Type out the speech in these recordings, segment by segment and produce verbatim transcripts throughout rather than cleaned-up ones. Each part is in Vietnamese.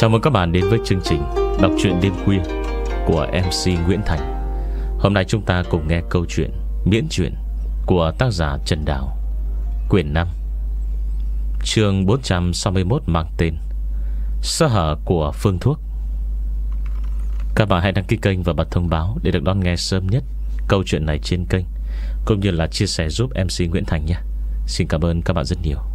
Chào mừng các bạn đến với chương trình Đọc truyện đêm khuya của em xê Nguyễn Thành. Hôm nay chúng ta cùng nghe câu chuyện miễn truyện của tác giả Trần Đào, quyển năm, chương bốn trăm sáu mươi mốt, mang tên Sơ hở của phương thuốc. Các bạn hãy đăng ký kênh và bật thông báo để được đón nghe sớm nhất câu chuyện này trên kênh, cũng như là chia sẻ giúp em xê Nguyễn Thành nhé. Xin cảm ơn các bạn rất nhiều.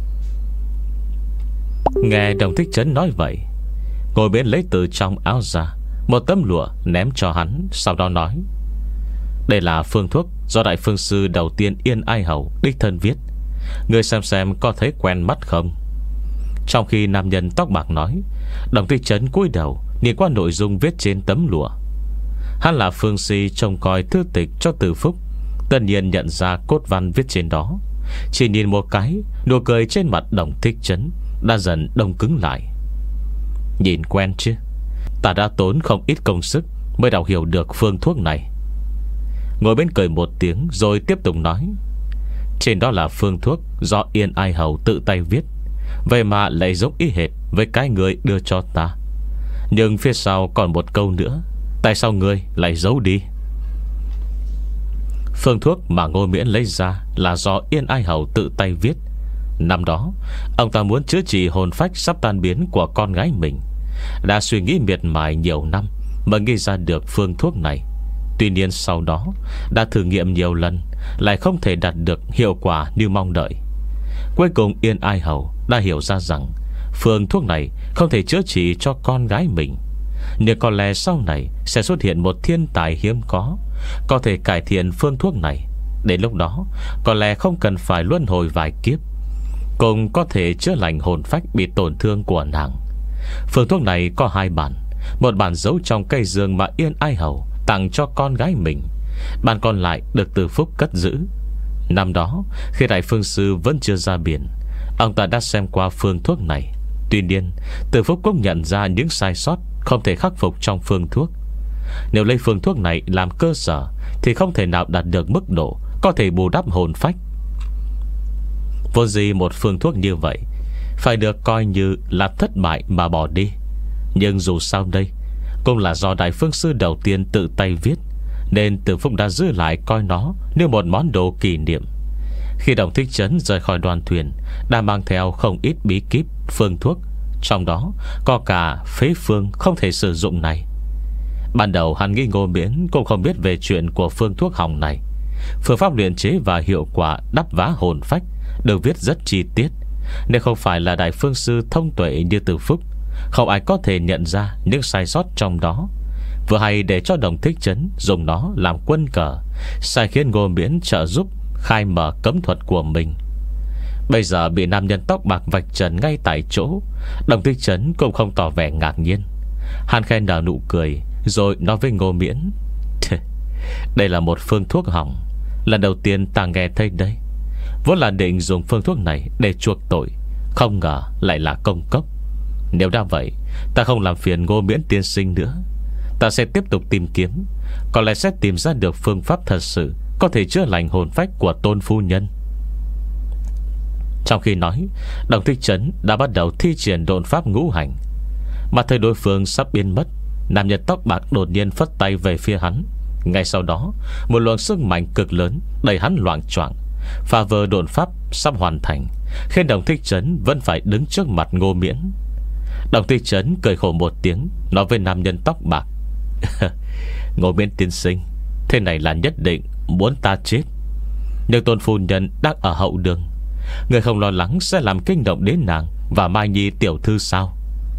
Nghe Đồng Thích Trấn nói vậy, Ngô Miễn lấy từ trong áo ra một tấm lụa ném cho hắn, sau đó nói: đây là phương thuốc do đại phương sư đầu tiên Yên Ai Hầu đích thân viết, người xem xem có thấy quen mắt không. Trong khi nam nhân tóc bạc nói, Đồng Thích Trấn cúi đầu nhìn qua nội dung viết trên tấm lụa. Hắn là phương si trông coi thư tịch cho Từ Phúc, tất nhiên nhận ra cốt văn viết trên đó. Chỉ nhìn một cái, nụ cười trên mặt Đồng Thích Trấn đã dần đông cứng lại. Nhìn quen chứ, ta đã tốn không ít công sức mới đọc hiểu được phương thuốc này. Ngồi bên cười một tiếng rồi tiếp tục nói: trên đó là phương thuốc do Yên Ai Hầu tự tay viết, vậy mà lại giống y hệt với cái người đưa cho ta. Nhưng phía sau còn một câu nữa, tại sao ngươi lại giấu đi? Phương thuốc mà Ngô Miễn lấy ra là do Yên Ai Hầu tự tay viết. Năm đó ông ta muốn chữa trị hồn phách sắp tan biến của con gái mình, đã suy nghĩ miệt mài nhiều năm mới nghĩ ra được phương thuốc này. Tuy nhiên sau đó đã thử nghiệm nhiều lần, lại không thể đạt được hiệu quả như mong đợi. Cuối cùng Yên Ai Hầu đã hiểu ra rằng phương thuốc này không thể chữa trị cho con gái mình, nhưng có lẽ sau này sẽ xuất hiện một thiên tài hiếm có, có thể cải thiện phương thuốc này. Đến lúc đó có lẽ không cần phải luân hồi vài kiếp, cũng có thể chữa lành hồn phách bị tổn thương của nàng. Phương thuốc này có hai bản, một bản giấu trong cây dương mà Yên Ai Hầu tặng cho con gái mình, bản còn lại được Từ Phúc cất giữ. Năm đó khi đại phương sư vẫn chưa ra biển, ông ta đã xem qua phương thuốc này. Tuy nhiên Từ Phúc cũng nhận ra những sai sót không thể khắc phục trong phương thuốc. Nếu lấy phương thuốc này làm cơ sở thì không thể nào đạt được mức độ có thể bù đắp hồn phách. Vô gì một phương thuốc như vậy phải được coi như là thất bại mà bỏ đi. Nhưng dù sao đây cũng là do đại phương sư đầu tiên tự tay viết, nên Từ Phúc đã giữ lại coi nó như một món đồ kỷ niệm. Khi Đồng Thích Trấn rời khỏi đoàn thuyền, đã mang theo không ít bí kíp phương thuốc, trong đó có cả phế phương không thể sử dụng này. Ban đầu hắn nghĩ Ngô Miễn cũng không biết về chuyện của phương thuốc hỏng này. Phương pháp luyện chế và hiệu quả đắp vá hồn phách được viết rất chi tiết, nếu không phải là đại phương sư thông tuệ như Từ Phúc, không ai có thể nhận ra những sai sót trong đó. Vừa hay để cho Đồng Thích Trấn dùng nó làm quân cờ, sai khiến Ngô Miễn trợ giúp khai mở cấm thuật của mình. Bây giờ bị nam nhân tóc bạc vạch trần ngay tại chỗ, Đồng Thích Trấn cũng không tỏ vẻ ngạc nhiên. Hắn khen nở nụ cười rồi nói với Ngô Miễn: đây là một phương thuốc hỏng, lần đầu tiên ta nghe thấy đây. Vốn là định dùng phương thuốc này để chuộc tội, không ngờ lại là công cốc. Nếu đã vậy, ta không làm phiền Ngô Miễn tiên sinh nữa. Ta sẽ tiếp tục tìm kiếm, có lẽ sẽ tìm ra được phương pháp thật sự có thể chữa lành hồn phách của Tôn phu nhân. Trong khi nói, Đồng Thích Trấn đã bắt đầu thi triển độn pháp ngũ hành. Mà thấy đối phương sắp biến mất, nam nhân tóc bạc đột nhiên phất tay về phía hắn. Ngay sau đó, một luồng sức mạnh cực lớn đẩy hắn loạng choạng, phá vỡ độn pháp sắp hoàn thành, khiến Đồng Thích Trấn vẫn phải đứng trước mặt Ngô Miễn. Đồng Thích Trấn cười khổ một tiếng, nói với nam nhân tóc bạc: Ngô Miễn tiên sinh, thế này là nhất định muốn ta chết. Nhưng Tôn phu nhân đang ở hậu đường, người không lo lắng sẽ làm kinh động đến nàng và Mai Nhi tiểu thư sao?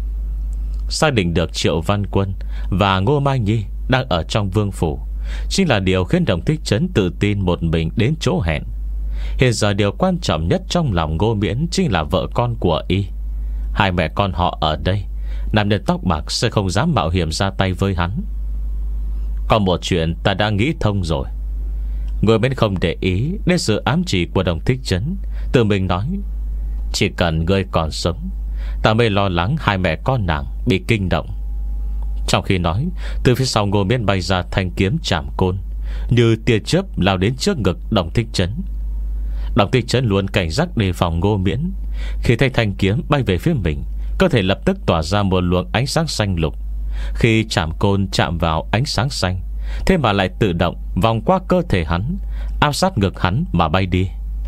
Xác định được Triệu Văn Quân và Ngô Mai Nhi đang ở trong vương phủ chính là điều khiến Đồng Thích Trấn tự tin một mình đến chỗ hẹn. Hiện giờ điều quan trọng nhất trong lòng Ngô Miễn chính là vợ con của y. Hai mẹ con họ ở đây, nam nhân tóc bạc sẽ không dám mạo hiểm ra tay với hắn. Còn một chuyện ta đã nghĩ thông rồi. Ngô Miễn không để ý đến sự ám chỉ của Đồng Thích Trấn, tự mình nói: chỉ cần ngươi còn sống, ta mới lo lắng hai mẹ con nàng bị kinh động. Trong khi nói, từ phía sau Ngô Miễn bay ra thanh kiếm chạm côn, như tia chớp lao đến trước ngực Đồng Thích Trấn. Đồng Thích Trấn luôn cảnh giác đề phòng Ngô Miễn. Khi thấy thanh kiếm bay về phía mình, cơ thể lập tức tỏa ra một luồng ánh sáng xanh lục. Khi chạm côn chạm vào ánh sáng xanh, thế mà lại tự động vòng qua cơ thể hắn, áp sát ngực hắn mà bay đi.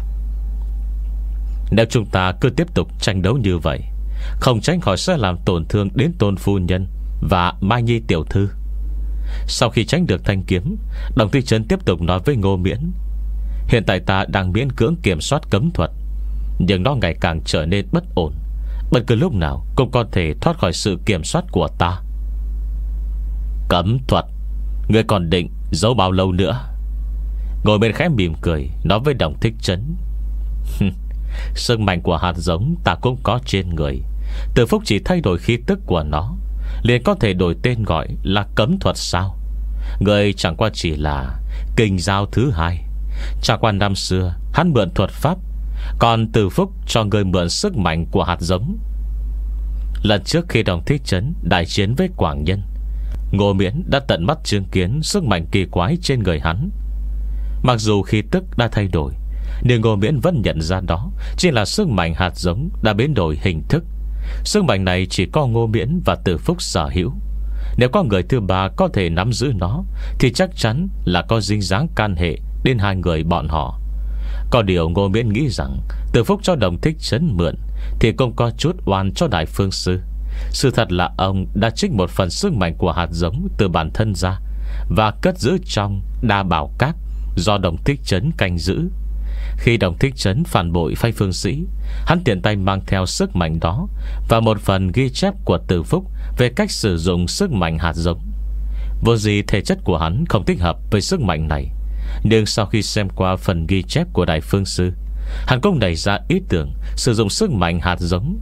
Nếu chúng ta cứ tiếp tục tranh đấu như vậy, không tránh khỏi sẽ làm tổn thương đến Tôn phu nhân và Mai Nhi tiểu thư. Sau khi tránh được thanh kiếm, Đồng Thích Trấn tiếp tục nói với Ngô Miễn: hiện tại ta đang miễn cưỡng kiểm soát cấm thuật, nhưng nó ngày càng trở nên bất ổn. Bất cứ lúc nào cũng có thể thoát khỏi sự kiểm soát của ta. Cấm thuật? Ngươi còn định giấu bao lâu nữa? Ngồi bên khẽ mỉm cười nói với Đồng Thích Trấn: sức mạnh của hạt giống ta cũng có trên người. Từ Phúc chỉ thay đổi khí tức của nó, liền có thể đổi tên gọi là cấm thuật sao? Người chẳng qua chỉ là kinh giao thứ hai. Chẳng qua năm xưa hắn mượn thuật pháp, còn Từ Phúc cho người mượn sức mạnh của hạt giống. Lần trước khi Đồng Thích Trấn đại chiến với Quảng Nhân, Ngô Miễn đã tận mắt chứng kiến sức mạnh kỳ quái trên người hắn. Mặc dù khí tức đã thay đổi, nhưng Ngô Miễn vẫn nhận ra đó chỉ là sức mạnh hạt giống đã biến đổi hình thức. Sức mạnh này chỉ có Ngô Miễn và Từ Phúc sở hữu. Nếu có người thứ ba có thể nắm giữ nó, thì chắc chắn là có dính dáng can hệ đến hai người bọn họ. Có điều Ngô Miễn nghĩ rằng Từ Phúc cho Đồng Thích Trấn mượn thì cũng có chút oan cho Đại Phương Sư. Sự thật là ông đã trích một phần sức mạnh của hạt giống từ bản thân ra và cất giữ trong đa bảo các do Đồng Thích Trấn canh giữ. Khi Đồng Thích Trấn phản bội Phay Phương Sĩ, hắn tiện tay mang theo sức mạnh đó và một phần ghi chép của Từ Phúc về cách sử dụng sức mạnh hạt giống. Vô gì thể chất của hắn không thích hợp với sức mạnh này, nhưng sau khi xem qua phần ghi chép của Đại Phương Sư, hắn cũng nảy ra ý tưởng sử dụng sức mạnh hạt giống.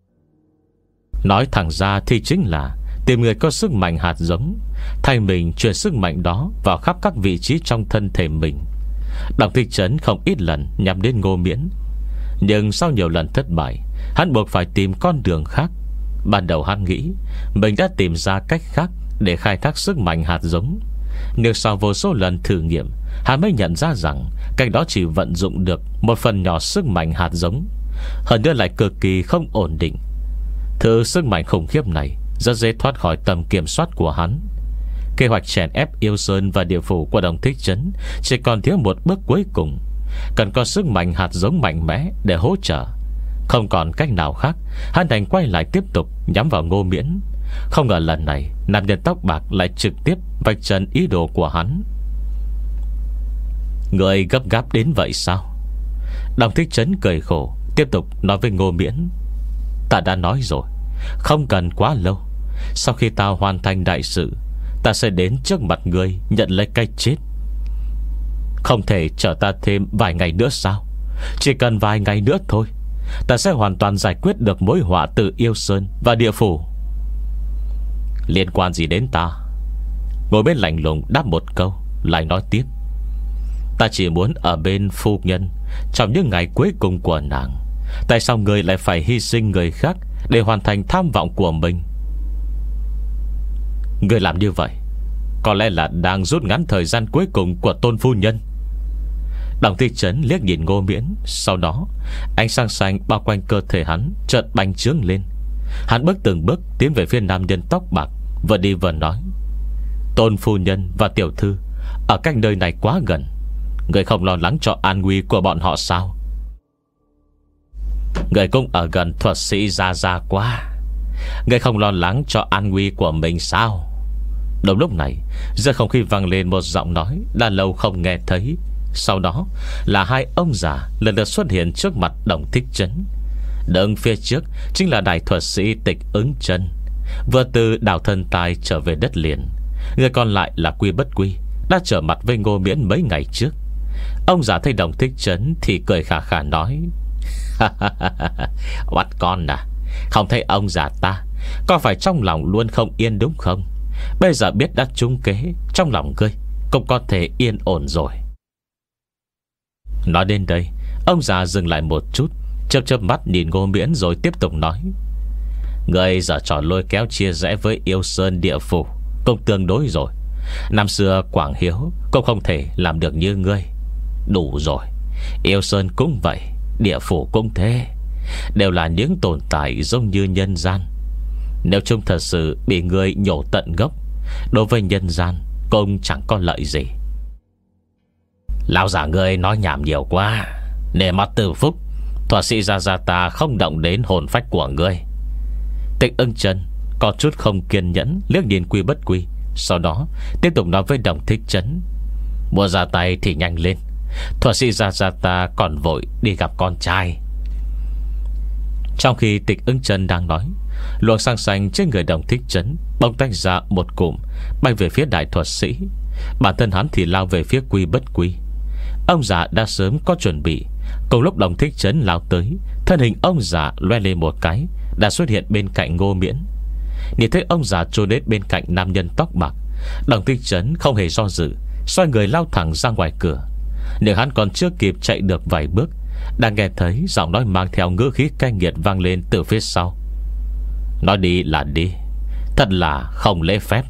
Nói thẳng ra thì chính là tìm người có sức mạnh hạt giống, thay mình truyền sức mạnh đó vào khắp các vị trí trong thân thể mình. Đồng Thích Trấn không ít lần nhắm đến Ngô Miễn, nhưng sau nhiều lần thất bại, hắn buộc phải tìm con đường khác. Ban đầu hắn nghĩ mình đã tìm ra cách khác để khai thác sức mạnh hạt giống, nhưng sau vô số lần thử nghiệm, hắn mới nhận ra rằng cách đó chỉ vận dụng được một phần nhỏ sức mạnh hạt giống, hơn nữa lại cực kỳ không ổn định. Thứ sức mạnh khủng khiếp này rất dễ thoát khỏi tầm kiểm soát của hắn. Kế hoạch chèn ép Yêu Sơn và địa phủ của Đồng Thích Trấn chỉ còn thiếu một bước cuối cùng, cần có sức mạnh hạt giống mạnh mẽ để hỗ trợ. Không còn cách nào khác, hắn đành quay lại tiếp tục nhắm vào Ngô Miễn. Không ngờ lần này nam nhân tóc bạc lại trực tiếp vạch trần ý đồ của hắn. Người gấp gáp đến vậy sao? Đồng Thích Trấn cười khổ, tiếp tục nói với Ngô Miễn: ta đã nói rồi, không cần quá lâu. Sau khi ta hoàn thành đại sự, ta sẽ đến trước mặt ngươi nhận lấy cái chết. Không thể chờ ta thêm vài ngày nữa sao? Chỉ cần vài ngày nữa thôi, ta sẽ hoàn toàn giải quyết được mối họa từ Yêu Sơn và địa phủ. Liên quan gì đến ta? Ngồi bên lạnh lùng đáp một câu, lại nói tiếp: ta chỉ muốn ở bên phu nhân trong những ngày cuối cùng của nàng. Tại sao người lại phải hy sinh người khác để hoàn thành tham vọng của mình? Người làm như vậy có lẽ là đang rút ngắn thời gian cuối cùng của Tôn phu nhân. Đồng Thích Trấn liếc nhìn Ngô Miễn, sau đó ánh sáng xanh bao quanh cơ thể hắn chợt bành trướng lên. Hắn bước từng bước tiến về phía nam nhân tóc bạc, vừa đi vừa nói: Tôn phu nhân và tiểu thư ở cách nơi này quá gần, người không lo lắng cho an nguy của bọn họ sao? Người cũng ở gần thuật sĩ Gia Gia quá, người không lo lắng cho an nguy của mình sao? Đúng lúc này, giữa không khí vang lên một giọng nói đã lâu không nghe thấy. Sau đó là hai ông già lần lượt xuất hiện trước mặt Đồng Thích Trấn. Đứng phía trước chính là đại thuật sĩ Tịch Ứng Chân, vừa từ đảo Thân Tai trở về đất liền. Người còn lại là Quy Bất Quy, đã trở mặt với Ngô Miễn mấy ngày trước. Ông già thấy Đồng Thích Trấn thì cười khà khà nói: bắt con à, không thấy ông già ta có phải trong lòng luôn không yên đúng không? Bây giờ biết đã trúng kế, trong lòng ngươi cũng có thể yên ổn rồi. Nói đến đây, ông già dừng lại một chút, chớp chớp mắt nhìn Ngô Miễn rồi tiếp tục nói: ngươi giờ trò lôi kéo chia rẽ với Yêu Sơn địa phủ cũng tương đối rồi. Năm xưa Quảng Hiếu cũng không thể làm được như ngươi. Đủ rồi, Yêu Sơn cũng vậy, địa phủ cũng thế. đều là những tồn tại giống như nhân gian. Nếu chúng thật sự bị người nhổ tận gốc, đối với nhân gian cũng chẳng có lợi gì. Lão già ngươi nói nhảm nhiều quá. Nể mặt Từ Phúc, thuật sĩ Gia Gia ta không động đến hồn phách của ngươi. Tịch Ưng Chân có chút không kiên nhẫn liếc nhìn Quy Bất Quy, sau đó tiếp tục nói với Đồng Thích Trấn: Mua ra tay thì nhanh lên, thuật sĩ Gia Gia ta còn vội đi gặp con trai. Trong khi Tịch Ưng Chân đang nói, luồng sáng xanh trên người Đồng Thích Trấn bỗng tách ra một cụm, bay về phía đại thuật sĩ. Bản thân hắn thì lao về phía Quy Bất Quy. Ông già đã sớm có chuẩn bị. Cùng lúc Đồng Thích Trấn lao tới, thân hình ông già loe lên một cái, đã xuất hiện bên cạnh Ngô Miễn. Nhìn thấy ông già trôi đến bên cạnh nam nhân tóc bạc, Đồng Thích Trấn không hề do dự, xoay người lao thẳng ra ngoài cửa. Nhưng hắn còn chưa kịp chạy được vài bước, đã nghe thấy giọng nói mang theo ngữ khí cay nghiệt vang lên từ phía sau: Nói đi là đi, thật là không lễ phép.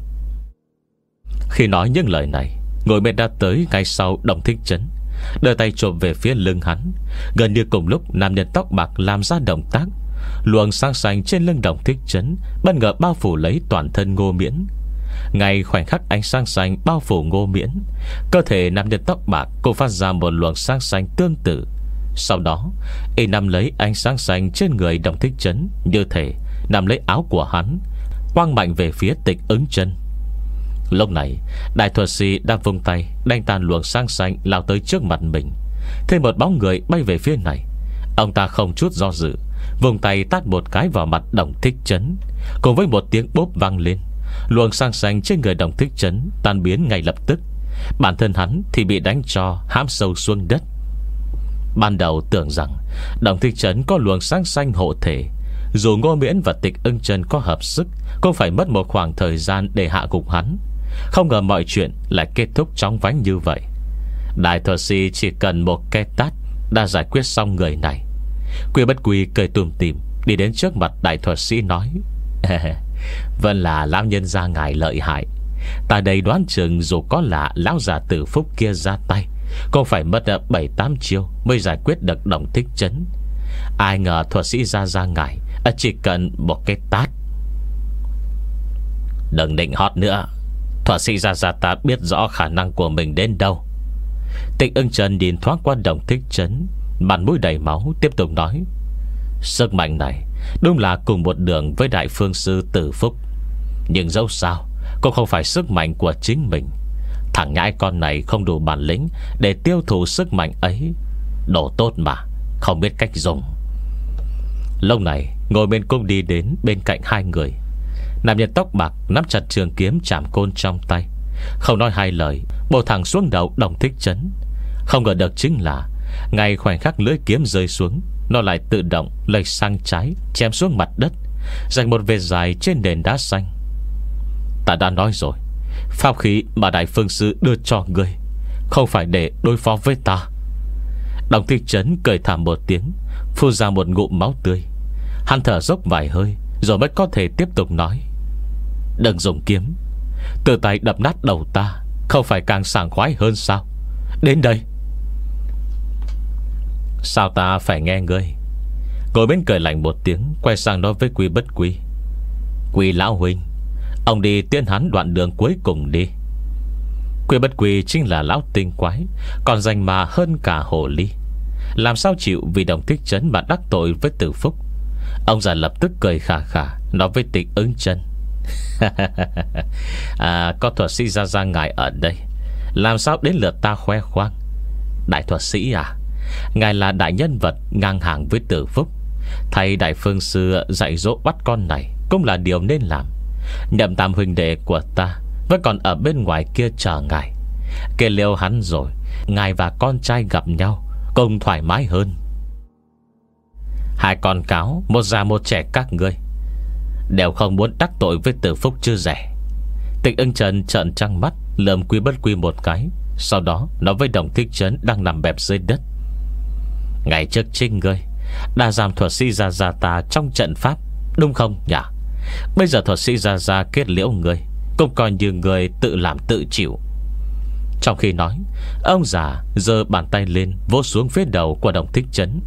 Khi nói những lời này, Ngồi bên đã tới ngay sau Đồng Thích Trấn, đưa tay trộm về phía lưng hắn. Gần như cùng lúc, nam nhân tóc bạc làm ra động tác, luồng sáng xanh trên lưng Đồng Thích Trấn bất ngờ bao phủ lấy toàn thân Ngô Miễn. Ngay khoảnh khắc ánh sáng xanh bao phủ Ngô Miễn, cơ thể nam nhân tóc bạc cũng phát ra một luồng sáng xanh tương tự. Sau đó y nắm lấy ánh sáng xanh trên người Đồng Thích Trấn, như thể nắm lấy áo của hắn, quăng mạnh về phía Tịch Ứng Chân. Lúc này đại thuật sĩ đã vung tay đánh tan luồng sáng xanh lao tới trước mặt mình. Thêm một bóng người bay về phía này, ông ta không chút do dự vùng tay tát một cái vào mặt Đồng Thích Trấn. Cùng với một tiếng bốp vang lên, luồng sáng xanh trên người Đồng Thích Trấn tan biến ngay lập tức. Bản thân hắn thì bị đánh cho hãm sâu xuống đất. Ban đầu tưởng rằng Đồng Thích Trấn có luồng sáng xanh hộ thể, dù Ngô Miễn và Tịch Ưng Chân có hợp sức cũng phải mất một khoảng thời gian để hạ gục hắn. Không ngờ mọi chuyện lại kết thúc chóng vánh như vậy. Đại thuật sĩ chỉ cần một cái tát đã giải quyết xong người này. Quy Bất Quy cười tủm tỉm đi đến trước mặt đại thuật sĩ nói: Vâng là lão nhân gia ngài lợi hại. Ta đây đoán chừng dù có là lão già Tử Phúc kia ra tay, cũng phải mất bảy tám chiêu mới giải quyết được Đồng Thích Trấn. Ai ngờ thuật sĩ Gia Gia ngài chỉ cần một cái tát. Đừng định hót nữa, thuật sĩ Gia Gia ta biết rõ khả năng của mình đến đâu. Tịch Ưng Chân nhìn thoáng qua Đồng Thích Trấn, mặt mũi đầy máu, tiếp tục nói: Sức mạnh này đúng là cùng một đường với đại phương sư Tử Phúc, nhưng dẫu sao cũng không phải sức mạnh của chính mình. Thằng nhãi con này không đủ bản lĩnh để tiêu thụ sức mạnh ấy. Đồ tốt mà không biết cách dùng. Lúc này ngồi bên cung đi đến bên cạnh hai người. Nam nhân tóc bạc nắm chặt trường kiếm chạm côn trong tay, không nói hai lời bổ thẳng xuống đầu Đồng Thích Trấn. Không ngờ được chính là ngay khoảnh khắc lưỡi kiếm rơi xuống, nó lại tự động lệch sang trái, chém xuống mặt đất, dành một vệt dài trên nền đá xanh. Ta đã nói rồi, pháp khí mà đại phương sư đưa cho ngươi không phải để đối phó với ta. Đồng Thích Trấn cười thảm một tiếng, phun ra một ngụm máu tươi. Hắn thở dốc vài hơi rồi mới có thể tiếp tục nói: Đừng dùng kiếm, từ tay đập nát đầu ta không phải càng sảng khoái hơn sao? Đến đây. Sao ta phải nghe ngươi? Ngồi bên cười lạnh một tiếng, quay sang nói với Quy Bất Quy: Quy lão huynh, ông đi tiến hắn đoạn đường cuối cùng đi. Quy Bất Quy chính là lão tinh quái, còn danh mà hơn cả hồ ly, làm sao chịu vì Đồng Thích Trấn mà đắc tội với Tử Phúc. Ông già lập tức cười khà khà nói với Tịch Ứng Chân: à, có thuật sĩ Gia Gia ngài ở đây, làm sao đến lượt ta khoe khoang? Đại thuật sĩ à, ngài là đại nhân vật ngang hàng với Tử Phúc, thầy đại phương sư dạy dỗ bắt con này cũng là điều nên làm. Nhậm Tam huynh đệ của ta vẫn còn ở bên ngoài kia chờ ngài. Kê liêu hắn rồi, ngài và con trai gặp nhau cùng thoải mái hơn. Hai con cáo, một già một trẻ các ngươi đều không muốn đắc tội với Tử Phúc chứ rẻ. Tịch Ưng Chân trợn trăng mắt lườm Quy Bất Quy một cái, sau đó nói với Đồng Thích Trấn đang nằm bẹp dưới đất: Ngày trước trinh ngươi đã giam thuật sĩ Gia Gia ta trong trận pháp, đúng không nhỉ? Bây giờ thuật sĩ Gia Gia kết liễu ngươi, cũng coi như ngươi tự làm tự chịu. Trong khi nói, ông già giơ bàn tay lên vỗ xuống phía đầu của Đồng Thích Trấn.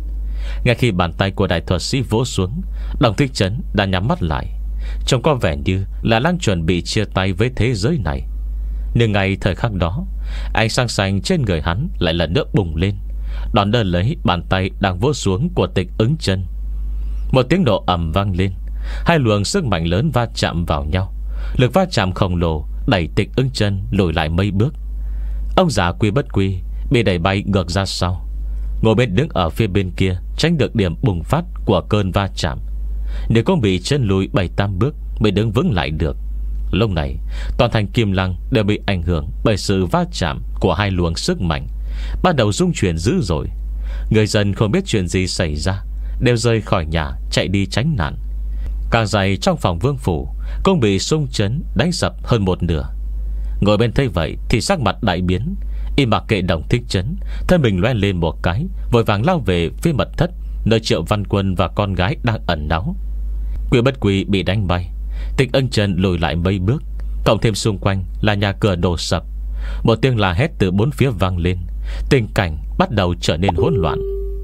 Ngay khi bàn tay của đại thuật sĩ vỗ xuống, Đồng Thích Trấn đã nhắm mắt lại, trông có vẻ như là đang chuẩn bị chia tay với thế giới này. Nhưng ngay thời khắc đó, ánh sáng xanh trên người hắn lại lần nữa bùng lên, đón đỡ lấy bàn tay đang vỗ xuống của Tịch Ứng Chân. Một tiếng nổ ầm vang lên, hai luồng sức mạnh lớn va chạm vào nhau. Lực va chạm khổng lồ đẩy Tịch Ứng Chân lùi lại mấy bước. Ông già Quy Bất Quy bị đẩy bay ngược ra sau. Ngồi bên đứng ở phía bên kia tránh được điểm bùng phát của cơn va chạm, nếu cũng bị chân lùi bảy tám bước mới đứng vững lại được. Lúc này toàn thành Kim Lăng đều bị ảnh hưởng bởi sự va chạm của hai luồng sức mạnh, bắt đầu rung chuyển dữ dội. Người dân không biết chuyện gì xảy ra, đều rời khỏi nhà chạy đi tránh nạn. Càng dày trong phòng vương phủ cũng bị xung chấn đánh sập hơn một nửa. Ngồi bên thấy vậy thì sắc mặt đại biến, y mặc kệ Đồng Thích Trấn, thân mình loe lên một cái, vội vàng lao về phía mật thất nơi Triệu Văn Quân và con gái đang ẩn náu. Quy Bất Quy bị đánh bay, Tịch Ân Chân lùi lại mấy bước, cộng thêm xung quanh là nhà cửa đổ sập. Một tiếng la hét từ bốn phía vang lên, tình cảnh bắt đầu trở nên hỗn loạn.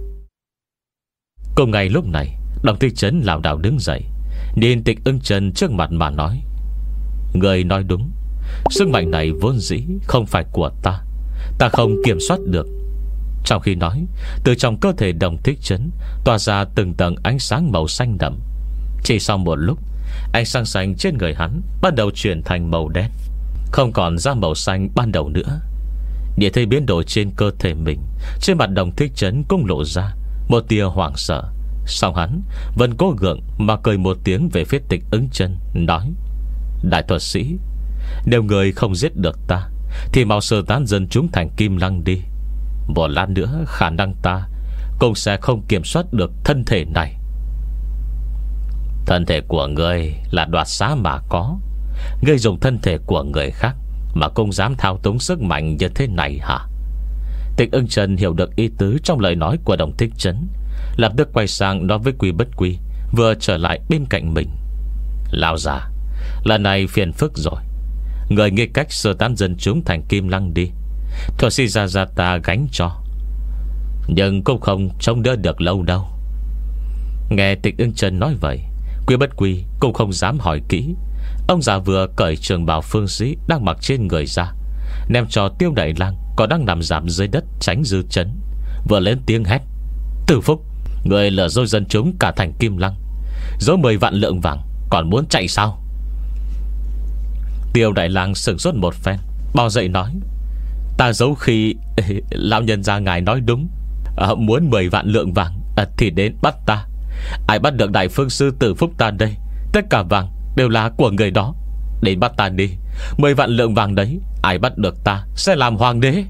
Cùng ngày lúc này, Đồng Thích Trấn lảo đảo đứng dậy, nhìn Tịch Ân Chân trước mặt mà nói: người nói đúng, sức mạnh này vốn dĩ không phải của ta, ta không kiểm soát được. Trong khi nói, từ trong cơ thể Đồng Thích Trấn tỏa ra từng tầng ánh sáng màu xanh đậm. Chỉ sau một lúc, ánh sáng xanh trên người hắn bắt đầu chuyển thành màu đen, không còn ra màu xanh ban đầu nữa. Để thấy biến đổi trên cơ thể mình, trên mặt Đồng Thích Trấn cũng lộ ra một tia hoảng sợ. Song hắn vẫn cố gượng mà cười một tiếng về phía Tịch Ứng Chân, nói: đại thuật sĩ, nếu người không giết được ta thì mau sơ tán dân chúng thành Kim Lăng đi. Một lát nữa khả năng ta cũng sẽ không kiểm soát được thân thể này. Thân thể của ngươi là đoạt xá mà có, ngươi dùng thân thể của người khác mà cũng dám thao túng sức mạnh như thế này hả? Tịch Ưng Trần hiểu được ý tứ trong lời nói của Đồng Thích Trấn, lập tức quay sang nói với Quy Bất Quy vừa trở lại bên cạnh mình: lão già, lần này phiền phức rồi, người nghĩ cách sơ tán dân chúng thành Kim Lăng đi, thuật sĩ gia gia ta gánh cho, nhưng cũng không trông đỡ được lâu đâu. Nghe Tịch Ưng Trần nói vậy, Quy Bất Quy cũng không dám hỏi kỹ. Ông già vừa cởi trường bào phương sĩ đang mặc trên người ra, ném cho Tiêu Đại Lang còn đang nằm rạp dưới đất tránh dư chấn, vừa lên tiếng hét: Tử Phúc, người lừa dối dân chúng cả thành Kim Lăng, dối mười vạn lượng vàng, còn muốn chạy sao? Tiêu Đại Lang sửng sốt một phen, bò dậy nói: ta giấu khi lão nhân gia ngài nói đúng, à, muốn mười vạn lượng vàng à, thì đến bắt ta. Ai bắt được đại phương sư Tử Phúc ta đây, tất cả vàng đều là của người đó. Đến bắt ta đi, mười vạn lượng vàng đấy, ai bắt được ta sẽ làm hoàng đế.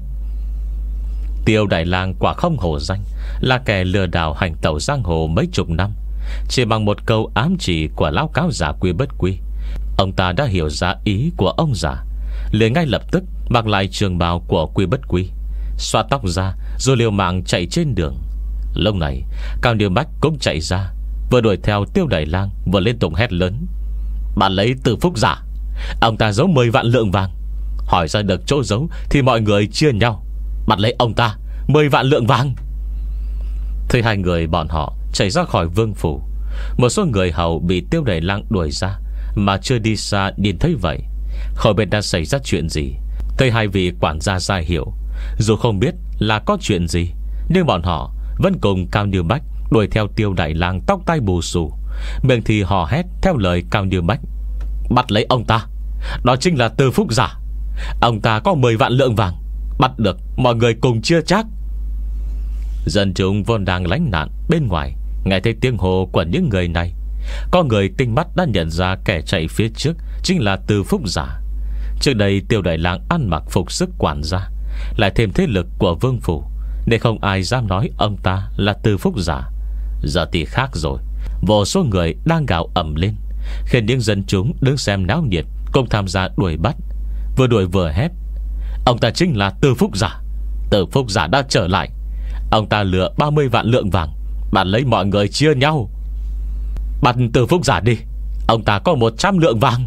Tiêu Đại Lang quả không hổ danh là kẻ lừa đảo hành tẩu giang hồ mấy chục năm. Chỉ bằng một câu ám chỉ của lão cáo giả Quy Bất Quy, ông ta đã hiểu ra ý của ông già, liền ngay lập tức mặc lại trường bào của Quy Bất Quy, xoa tóc ra rồi liều mạng chạy trên đường. Lúc này Cao Niêu Bách cũng chạy ra, vừa đuổi theo Tiêu Đại Lang vừa liên tục hét lớn: bạn lấy Tử Phúc giả, ông ta giấu mười vạn lượng vàng, hỏi ra được chỗ giấu thì mọi người chia nhau bắt lấy ông ta mười vạn lượng vàng. Thấy hai người bọn họ chạy ra khỏi vương phủ, một số người hầu bị Tiêu Đại Lang đuổi ra mà chưa đi xa nhìn thấy vậy, khỏi biết đã xảy ra chuyện gì. Thấy hai vị quản gia ra hiểu, dù không biết là có chuyện gì, nhưng bọn họ vẫn cùng Cao Niêu Bách đuổi theo Tiêu Đại Lang tóc tai bù xù, miệng thì hò hét theo lời Cao Niêu Bách: bắt lấy ông ta, đó chính là Tử Phúc giả, ông ta có mười vạn lượng vàng, bắt được mọi người cùng chia chác. Dân chúng vốn đang lánh nạn bên ngoài, nghe thấy tiếng hô của những người này, có người tinh mắt đã nhận ra kẻ chạy phía trước chính là Tử Phúc giả. Trước đây Tiêu Đại Lang ăn mặc phục sức quản gia, lại thêm thế lực của vương phủ, nên không ai dám nói ông ta là Tử Phúc giả. Giờ thì khác rồi, vô số người đang gào ầm lên, khiến những dân chúng đứng xem náo nhiệt cùng tham gia đuổi bắt, vừa đuổi vừa hét: ông ta chính là Tử Phúc giả, Tử Phúc giả đã trở lại, ông ta lừa ba mươi vạn lượng vàng, bạn lấy mọi người chia nhau. Bắt Tử Phúc giả đi, ông ta có một trăm lượng vàng.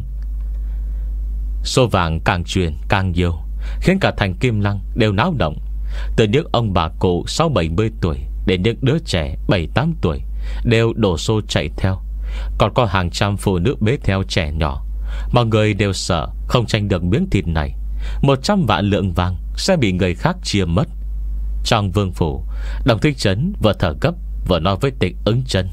Số vàng càng truyền càng nhiều, khiến cả thành Kim Lăng đều náo động. Từ những ông bà cụ sáu bảy mươi tuổi Đến những đứa trẻ bảy tám tuổi đều đổ xô chạy theo. Còn có hàng trăm phụ nữ bế theo trẻ nhỏ. Mọi người đều sợ không tranh được miếng thịt này. Một trăm vạn lượng vàng sẽ bị người khác chia mất. Trong vương phủ, Đồng Thích Trấn vừa thở gấp vừa nói với Tịch Ứng Chân: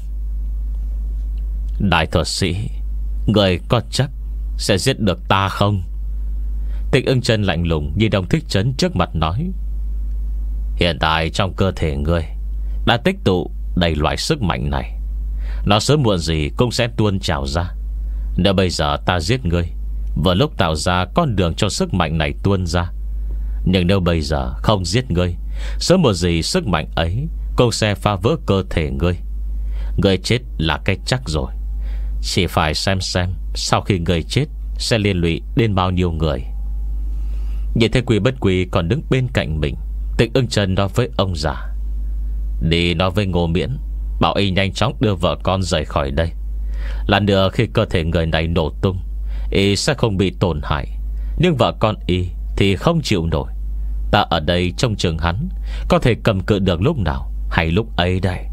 Đại thuật sĩ, người có chắc sẽ giết được ta không? Tịch Ứng Chân lạnh lùng nhìn Đồng Thích Trấn trước mặt nói: Hiện tại trong cơ thể ngươi đã tích tụ đầy loại sức mạnh này. Nó sớm muộn gì cũng sẽ tuôn trào ra. Nếu bây giờ ta giết ngươi, vừa lúc tạo ra con đường cho sức mạnh này tuôn ra. Nhưng nếu bây giờ không giết ngươi, sớm muộn gì sức mạnh ấy cũng sẽ phá vỡ cơ thể ngươi. Ngươi chết là cái chắc rồi. Chỉ phải xem xem sau khi ngươi chết sẽ liên lụy đến bao nhiêu người. Nhìn thấy Quý Bất Quý còn đứng bên cạnh mình, Tịch Ưng Chân nói với ông già: Đi nói với Ngô Miễn, bảo y nhanh chóng đưa vợ con rời khỏi đây. Lần nữa khi cơ thể người này nổ tung, y sẽ không bị tổn hại, nhưng vợ con y thì không chịu nổi. Ta ở đây trông chừng hắn có thể cầm cự được lúc nào hay lúc ấy đây.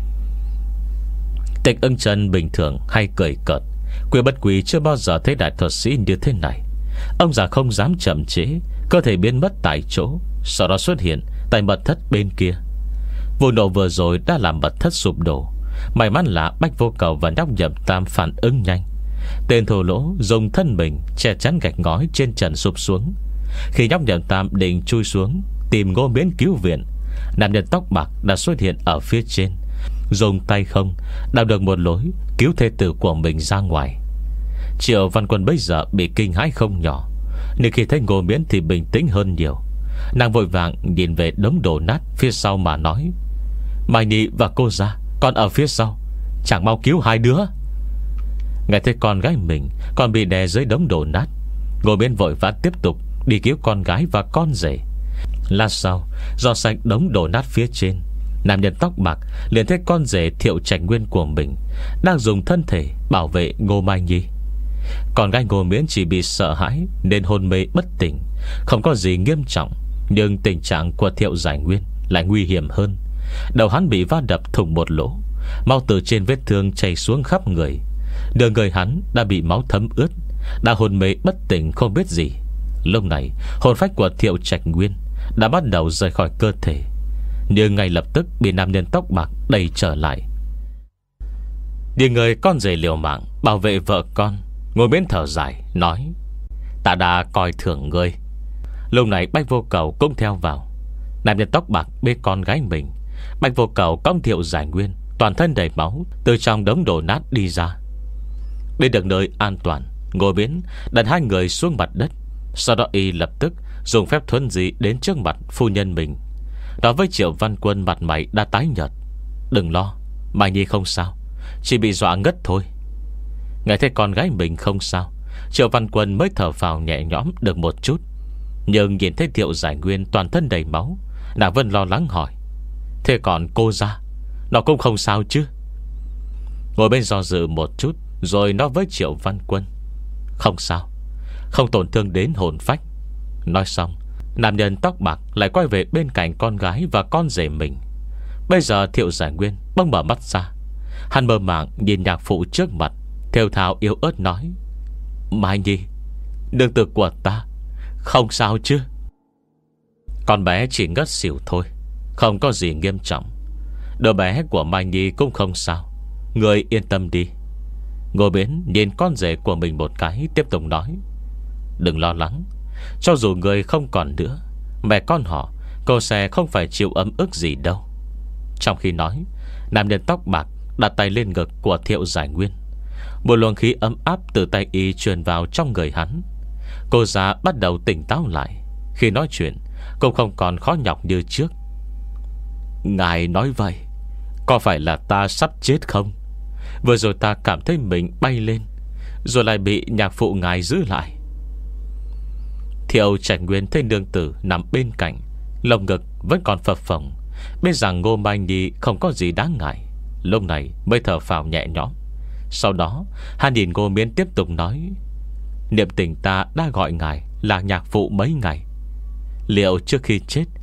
Tịch Ưng Chân bình thường hay cười cợt. Quý Bất Quý chưa bao giờ thấy đại thuật sĩ như thế này. Ông già không dám chậm trễ, cơ thể biến mất tại chỗ, sau đó xuất hiện tại mật thất bên kia. Vụ nổ vừa rồi đã làm mật thất sụp đổ. May mắn là Bách Vô Cầu và nhóc Nhậm Tam phản ứng nhanh. Tên thô lỗ dùng thân mình che chắn gạch ngói trên trần sụp xuống. Khi nhóc Nhậm Tam định chui xuống tìm Ngô Miễn cứu viện, nam nhân tóc bạc đã xuất hiện ở phía trên, dùng tay không đào được một lối cứu thê tử của mình ra ngoài. Triệu Văn Quân bây giờ bị kinh hãi không nhỏ, nhưng khi thấy Ngô Miễn thì bình tĩnh hơn nhiều. Nàng vội vàng nhìn về đống đổ nát phía sau mà nói: Mai Nhi và cô ra còn ở phía sau, chẳng mau cứu hai đứa. Nghe thấy con gái mình còn bị đè dưới đống đổ nát, Ngô Miễn vội vã tiếp tục đi cứu con gái và con rể. Lát sau, dò sạch đống đổ nát phía trên, nam nhân tóc bạc liền thấy con rể Thiệu Trạch Nguyên của mình đang dùng thân thể bảo vệ Ngô Mai Nhi. Con gái Ngô Miễn chỉ bị sợ hãi nên hôn mê bất tỉnh, không có gì nghiêm trọng. Nhưng tình trạng của Thiệu Giải Nguyên lại nguy hiểm hơn. Đầu hắn bị va đập thủng một lỗ, máu từ trên vết thương chảy xuống khắp người. Đường người hắn đã bị máu thấm ướt, đã hôn mê bất tỉnh không biết gì. Lúc này hồn phách của Thiệu Trạch Nguyên đã bắt đầu rời khỏi cơ thể, nhưng ngay lập tức bị nam nhân tóc bạc đẩy trở lại. Nhìn người con rể liều mạng bảo vệ vợ con, Ngô Miễn thở dài nói: Ta đã coi thường ngươi. Lúc này Bách Vô Cầu cũng theo vào. Nam nhân tóc bạc bế con gái mình. Bách Vô Cầu cõng Thiệu Giải Nguyên toàn thân đầy máu từ trong đống đổ nát đi ra. Đến được nơi an toàn, Ngô Miễn đặt hai người xuống mặt đất. Sau đó y lập tức dùng phép thuấn di đến trước mặt phu nhân mình, nói với Triệu Văn Quân mặt mày đã tái nhợt: Đừng lo, Mai Nhi không sao, chỉ bị dọa ngất thôi. Nghe thấy con gái mình không sao, Triệu Văn Quân mới thở phào nhẹ nhõm được một chút. Nhưng nhìn thấy Thiệu Giải Nguyên toàn thân đầy máu, nàng vẫn lo lắng hỏi: Thế còn cô ra, nó cũng không sao chứ? Ngồi bên do dự một chút, rồi nói với Triệu Văn Quân: Không sao, không tổn thương đến hồn phách. Nói xong, nam nhân tóc bạc lại quay về bên cạnh con gái và con rể mình. Bây giờ Thiệu Giải Nguyên bỗng mở mắt ra. Hắn mơ màng nhìn nhạc phụ trước mặt, thều thào yếu ớt nói: Mai Nhi, nương tử của ta không sao chứ? Con bé chỉ ngất xỉu thôi, không có gì nghiêm trọng. Đứa bé của Mai Nhi cũng không sao, người yên tâm đi. Ngô Miễn nhìn con rể của mình một cái, tiếp tục nói: Đừng lo lắng, cho dù người không còn nữa, mẹ con họ cô sẽ không phải chịu ấm ức gì đâu. Trong khi nói, nam nhân tóc bạc đặt tay lên ngực của Thiệu Giải Nguyên. Một luồng khí ấm áp từ tay y truyền vào trong người hắn. Cô già bắt đầu tỉnh táo lại. Khi nói chuyện cũng không còn khó nhọc như trước. Ngài nói vậy, có phải là ta sắp chết không? Vừa rồi ta cảm thấy mình bay lên, rồi lại bị nhạc phụ ngài giữ lại. Thiệu Trạch Nguyên thấy nương tử nằm bên cạnh, lồng ngực vẫn còn phập phồng, biết rằng Ngô Mai Nhi không có gì đáng ngại, lúc này mới thở phào nhẹ nhõm. Sau đó hắn nhìn Ngô Miễn tiếp tục nói: Niệm tình ta đã gọi ngài là nhạc phụ mấy ngày. Liệu trước khi chết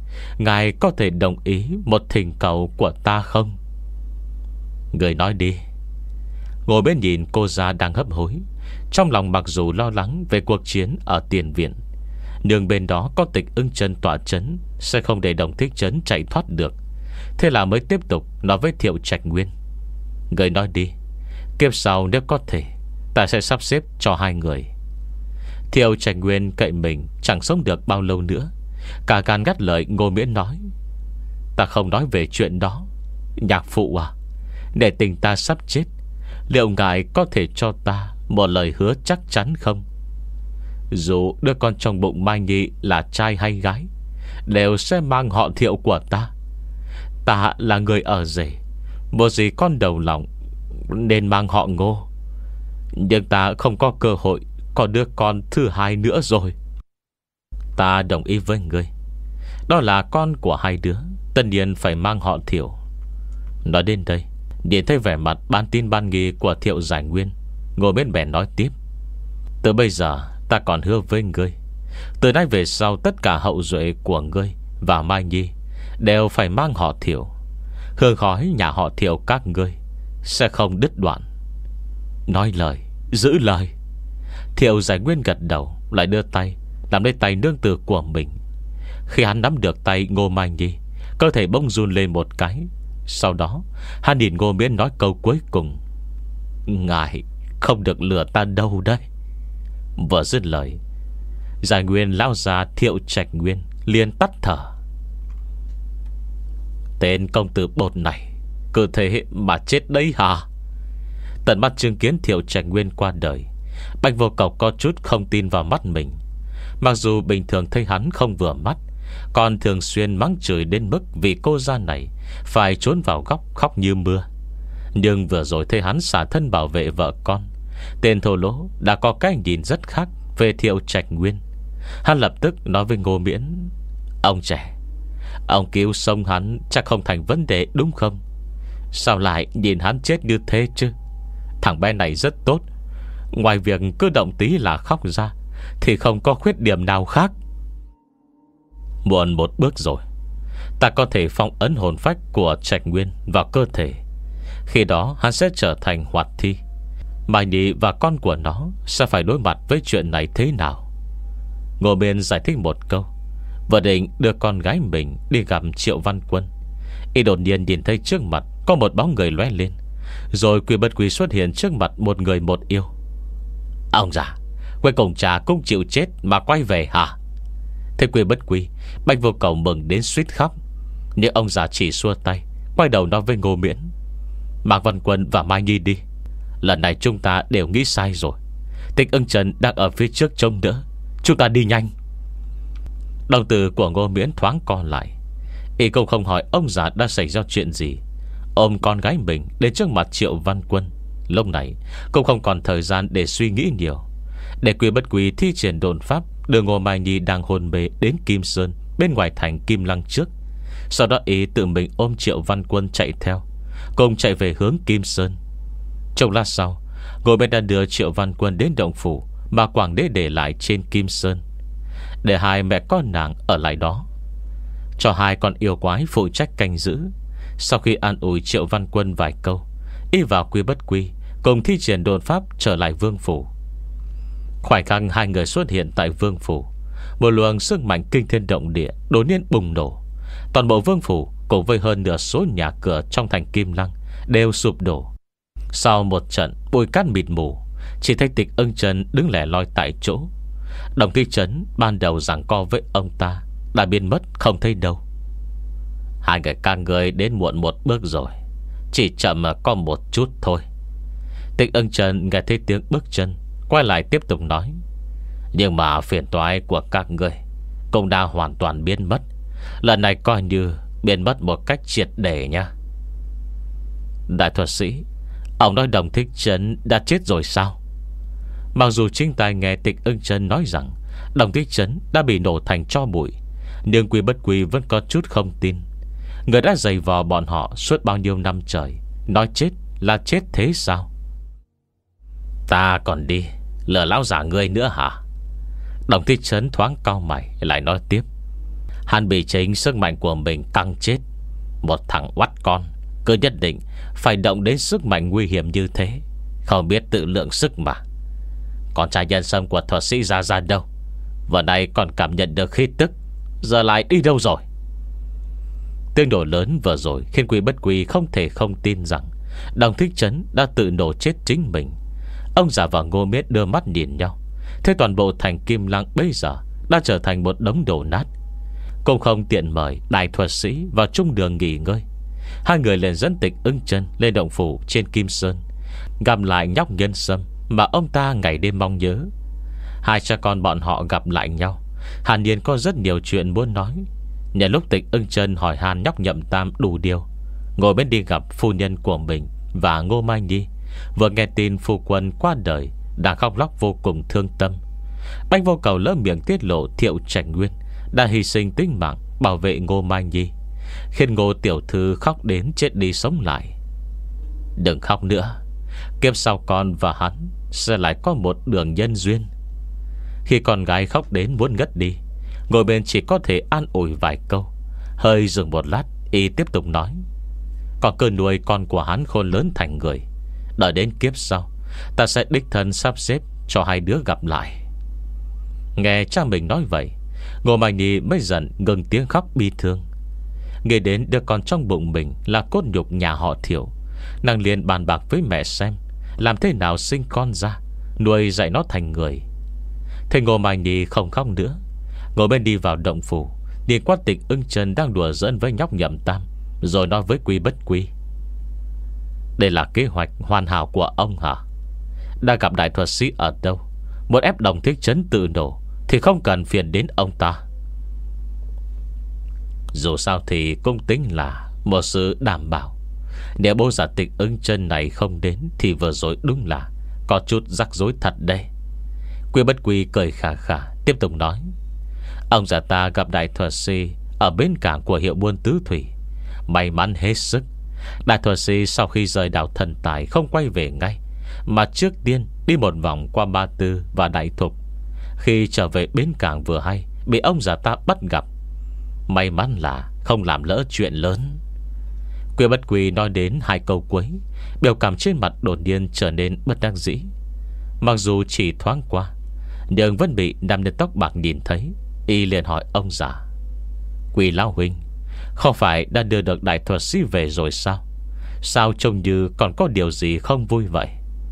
ngài có thể đồng ý một thỉnh cầu của ta không? Người nói đi. Ngồi bên nhìn cô già đang hấp hối, trong lòng mặc dù lo lắng về cuộc chiến ở tiền viện, nhưng bên đó có Tịch Ưng Chân tọa chấn, sẽ không để Đồng Thích Trấn chạy thoát được. Thế là mới tiếp tục nói với Thiệu Trạch Nguyên. Người nói đi, kiếp sau nếu có thể, ta sẽ sắp xếp cho hai người. Thiệu Trạch Nguyên cậy mình chẳng sống được bao lâu nữa, cả gan ngắt lời Ngô Miễn nói. Ta không nói về chuyện đó. Nhạc phụ à, để tình ta sắp chết, liệu ngài có thể cho ta một lời hứa chắc chắn không? Dù đứa con trong bụng Mai Nhi là trai hay gái, đều sẽ mang họ Thiệu của ta. Ta là người ở rể, một gì con đầu lòng, nên mang họ Ngô. Nhưng ta không có cơ hội có đứa con thứ hai nữa rồi. Ta đồng ý với ngươi, đó là con của hai đứa, tất nhiên phải mang họ Thiệu. Nói đến đây, nhìn thấy vẻ mặt ban tin ban nghi của Thiệu Giải Nguyên, Ngô Miễn bèn nói tiếp. Từ bây giờ ta còn hứa với ngươi, từ nay về sau tất cả hậu duệ của ngươi và Mai Nhi đều phải mang họ Thiệu. Hương khói nhà họ Thiệu các ngươi sẽ không đứt đoạn. Nói lời, giữ lời. Thiệu Giải Nguyên gật đầu, lại đưa tay làm lấy tay nương tử của mình. Khi hắn nắm được tay Ngô Mai Nhi, cơ thể bỗng run lên một cái. Sau đó hắn nhìn Ngô Miễn nói câu cuối cùng. Ngài không được lừa ta đâu đấy. Vừa dứt lời, Giải Nguyên lao ra Thiệu Trạch Nguyên liền tắt thở. Tên công tử bột này cứ thế mà chết đấy hả? Tận mắt chứng kiến Thiệu Trạch Nguyên qua đời, Bạch Vô Cộc có chút không tin vào mắt mình. Mặc dù bình thường thấy hắn không vừa mắt, còn thường xuyên mắng chửi đến mức vì cô gia này phải trốn vào góc khóc như mưa, nhưng vừa rồi thấy hắn xả thân bảo vệ vợ con, tên thô lỗ đã có cái nhìn rất khác về Thiệu Trạch Nguyên. Hắn lập tức nói với Ngô Miễn. Ông trẻ, ông cứu sống hắn chắc không thành vấn đề đúng không? Sao lại nhìn hắn chết như thế chứ? Thằng bé này rất tốt, ngoài việc cứ động tí là khóc ra thì không có khuyết điểm nào khác. Muộn một bước rồi, ta có thể phong ấn hồn phách của Trạch Nguyên vào cơ thể. Khi đó hắn sẽ trở thành hoạt thi. Mai Nhi và con của nó sẽ phải đối mặt với chuyện này thế nào? Ngô Miễn giải thích một câu, vừa định đưa con gái mình đi gặp Triệu Văn Quân, y đột nhiên nhìn thấy trước mặt có một bóng người lóe lên, rồi Quy Bất Quy xuất hiện trước mặt một người một yêu. Ông già, cuối cùng cha cũng chịu chết mà quay về hả? Thế Quy Bất Quy, Bạch Vô Cầu mừng đến suýt khóc, nhưng ông già chỉ xua tay, quay đầu nói với Ngô Miễn. Mạc Văn Quân và Mai Nhi đi, lần này chúng ta đều nghĩ sai rồi. Tịch Ưng Trần đang ở phía trước trông đỡ, chúng ta đi nhanh. Đồng tử của Ngô Miễn thoáng co lại, y cũng không hỏi ông già đã xảy ra chuyện gì, ôm con gái mình đến trước mặt Triệu Văn Quân. Lúc này cũng không còn thời gian để suy nghĩ nhiều, để Quy Bất Quy thi triển đồn pháp đưa Ngô Mai Nhi đang hôn mê đến Kim Sơn bên ngoài thành Kim Lăng trước. Sau đó y tự mình ôm Triệu Văn Quân chạy theo, cùng chạy về hướng Kim Sơn. Trong lát sau, Ngô Miễn đã đưa Triệu Văn Quân đến động phủ mà Quảng Đế để lại trên Kim Sơn, để hai mẹ con nàng ở lại đó, cho hai con yêu quái phụ trách canh giữ. Sau khi an ủi Triệu Văn Quân vài câu, y vào Quy Bất Quy cùng thi triển đồn pháp trở lại vương phủ. Khoảnh khắc hai người xuất hiện tại vương phủ, một luồng sức mạnh kinh thiên động địa đột nhiên bùng nổ. Toàn bộ vương phủ cùng với hơn nửa số nhà cửa trong thành Kim Lăng đều sụp đổ. Sau một trận bụi cát mịt mù, chỉ thấy Tịch Ưng Trần đứng lẻ loi tại chỗ. Đồng Thích Trấn ban đầu giằng co với ông ta đã biến mất không thấy đâu. Hai người các người đến muộn một bước rồi, chỉ chậm mà có một chút thôi. Tịch Ưng Trần nghe thấy tiếng bước chân, quay lại tiếp tục nói. Nhưng mà phiền toái của các người cũng đã hoàn toàn biến mất. Lần này coi như biến mất một cách triệt để nha. Đại thuật sĩ, ông nói Đồng Thích Trấn đã chết rồi sao? Mặc dù chính tai nghe Tịch Ưng Trần nói rằng Đồng Thích Trấn đã bị nổ thành tro bụi, nhưng Quy Bất Quy vẫn có chút không tin. Người đã giày vò bọn họ suốt bao nhiêu năm trời, nói chết là chết thế sao? Ta còn đi lừa lão giả ngươi nữa hả? Đồng Thích Trấn thoáng cau mày lại nói tiếp. Hắn bị chính sức mạnh của mình căng chết. Một thằng oắt con cứ nhất định phải động đến sức mạnh nguy hiểm như thế, không biết tự lượng sức mà. Con trai nhân sâm của thuật sĩ Gia Gia đâu? Vừa nay còn cảm nhận được khí tức, giờ lại đi đâu rồi? Tiếng nổ lớn vừa rồi khiến Quy Bất Quy không thể không tin rằng Đồng Thích Trấn đã tự nổ chết chính mình. Ông già và Ngô Miết đưa mắt nhìn nhau, thế toàn bộ thành Kim Lăng bây giờ đã trở thành một đống đổ nát. Cũng không tiện mời đại thuật sĩ vào trung đường nghỉ ngơi. Hai người liền dẫn Tịch Ưng Chân lên động phủ trên Kim Sơn, gặp lại nhóc nhân sâm mà ông ta ngày đêm mong nhớ. Hai cha con bọn họ gặp lại nhau, hẳn nhiên có rất nhiều chuyện muốn nói. Nhân lúc Tịch Ưng Chân hỏi han nhóc Nhậm Tam đủ điều, ngồi bên đi gặp phu nhân của mình và Ngô Mai Nhi, vừa nghe tin phu quân qua đời, đang khóc lóc vô cùng thương tâm. Bách Vô Cầu lỡ miệng tiết lộ Thiệu Trạch Nguyên đã hy sinh tính mạng bảo vệ Ngô Mai Nhi, khiến Ngô tiểu thư khóc đến chết đi sống lại. Đừng khóc nữa, kiếp sau con và hắn sẽ lại có một đường nhân duyên. Khi con gái khóc đến muốn ngất đi, ngồi bên chỉ có thể an ủi vài câu. Hơi dừng một lát, y tiếp tục nói: còn cứ nuôi con của hắn khôn lớn thành người, đợi đến kiếp sau ta sẽ đích thân sắp xếp cho hai đứa gặp lại. Nghe cha mình nói vậy, Ngô Mai Nhi mới dần ngừng tiếng khóc bi thương. Nghĩ đến đứa con trong bụng mình là cốt nhục nhà họ Thiệu, nàng liền bàn bạc với mẹ xem làm thế nào sinh con ra, nuôi dạy nó thành người. Thế Ngô Mai Nhi không khóc nữa, ngồi bên đi vào động phủ, nhìn qua Tịch Ưng Chân đang đùa giỡn với nhóc Nhậm Tam, rồi nói với Quy Bất Quy: đây là kế hoạch hoàn hảo của ông hả? Đã gặp đại thuật sĩ ở đâu, muốn ép Đồng Thích Trấn tự nổ thì không cần phiền đến ông ta. Dù sao thì cũng tính là một sự đảm bảo. Nếu bố giả Tịch Ưng Chân này không đến thì vừa rồi đúng là có chút rắc rối thật đây. Quy Bất Quy cười khà khà tiếp tục nói: ông già ta gặp đại thuật sĩ ở bến cảng của hiệu buôn Tứ Thủy, may mắn hết sức. Đại thuật sĩ sau khi rời đảo Thần Tài không quay về ngay, mà trước tiên đi một vòng qua Ba Tư và Đại Thục. Khi trở về bến cảng vừa hay bị ông già ta bắt gặp. May mắn là không làm lỡ chuyện lớn. Quy Bất Quy nói đến hai câu cuối, biểu cảm trên mặt đột nhiên trở nên bất đắc dĩ. Mặc dù chỉ thoáng qua, nhưng vẫn bị nam nhân tóc bạc nhìn thấy. Y liền hỏi ông già: Quy lão huynh, không phải đã đưa được đại thuật sĩ về rồi sao? Sao trông như còn có điều gì không vui vậy?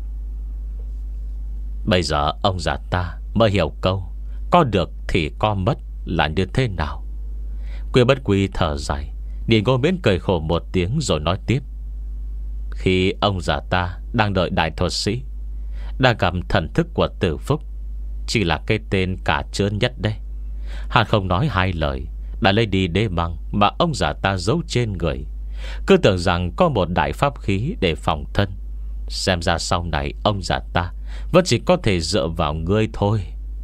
Bây giờ ông già ta mới hiểu câu có được thì có mất là như thế nào. Quy Bất Quy thở dài, nhìn Ngô Miễn cười khổ một tiếng rồi nói tiếp: khi ông già ta đang đợi đại thuật sĩ, đang gặp thần thức của Tử Phúc, chỉ là cái tên cả trơn nhất đây. Hắn không nói hai lời đã lấy đi đế măng mà ông già ta giấu trên người, cứ tưởng rằng có một đại pháp khí để phòng thân. Xem ra sau này ông già ta vẫn chỉ có thể dựa vào ngươi thôi.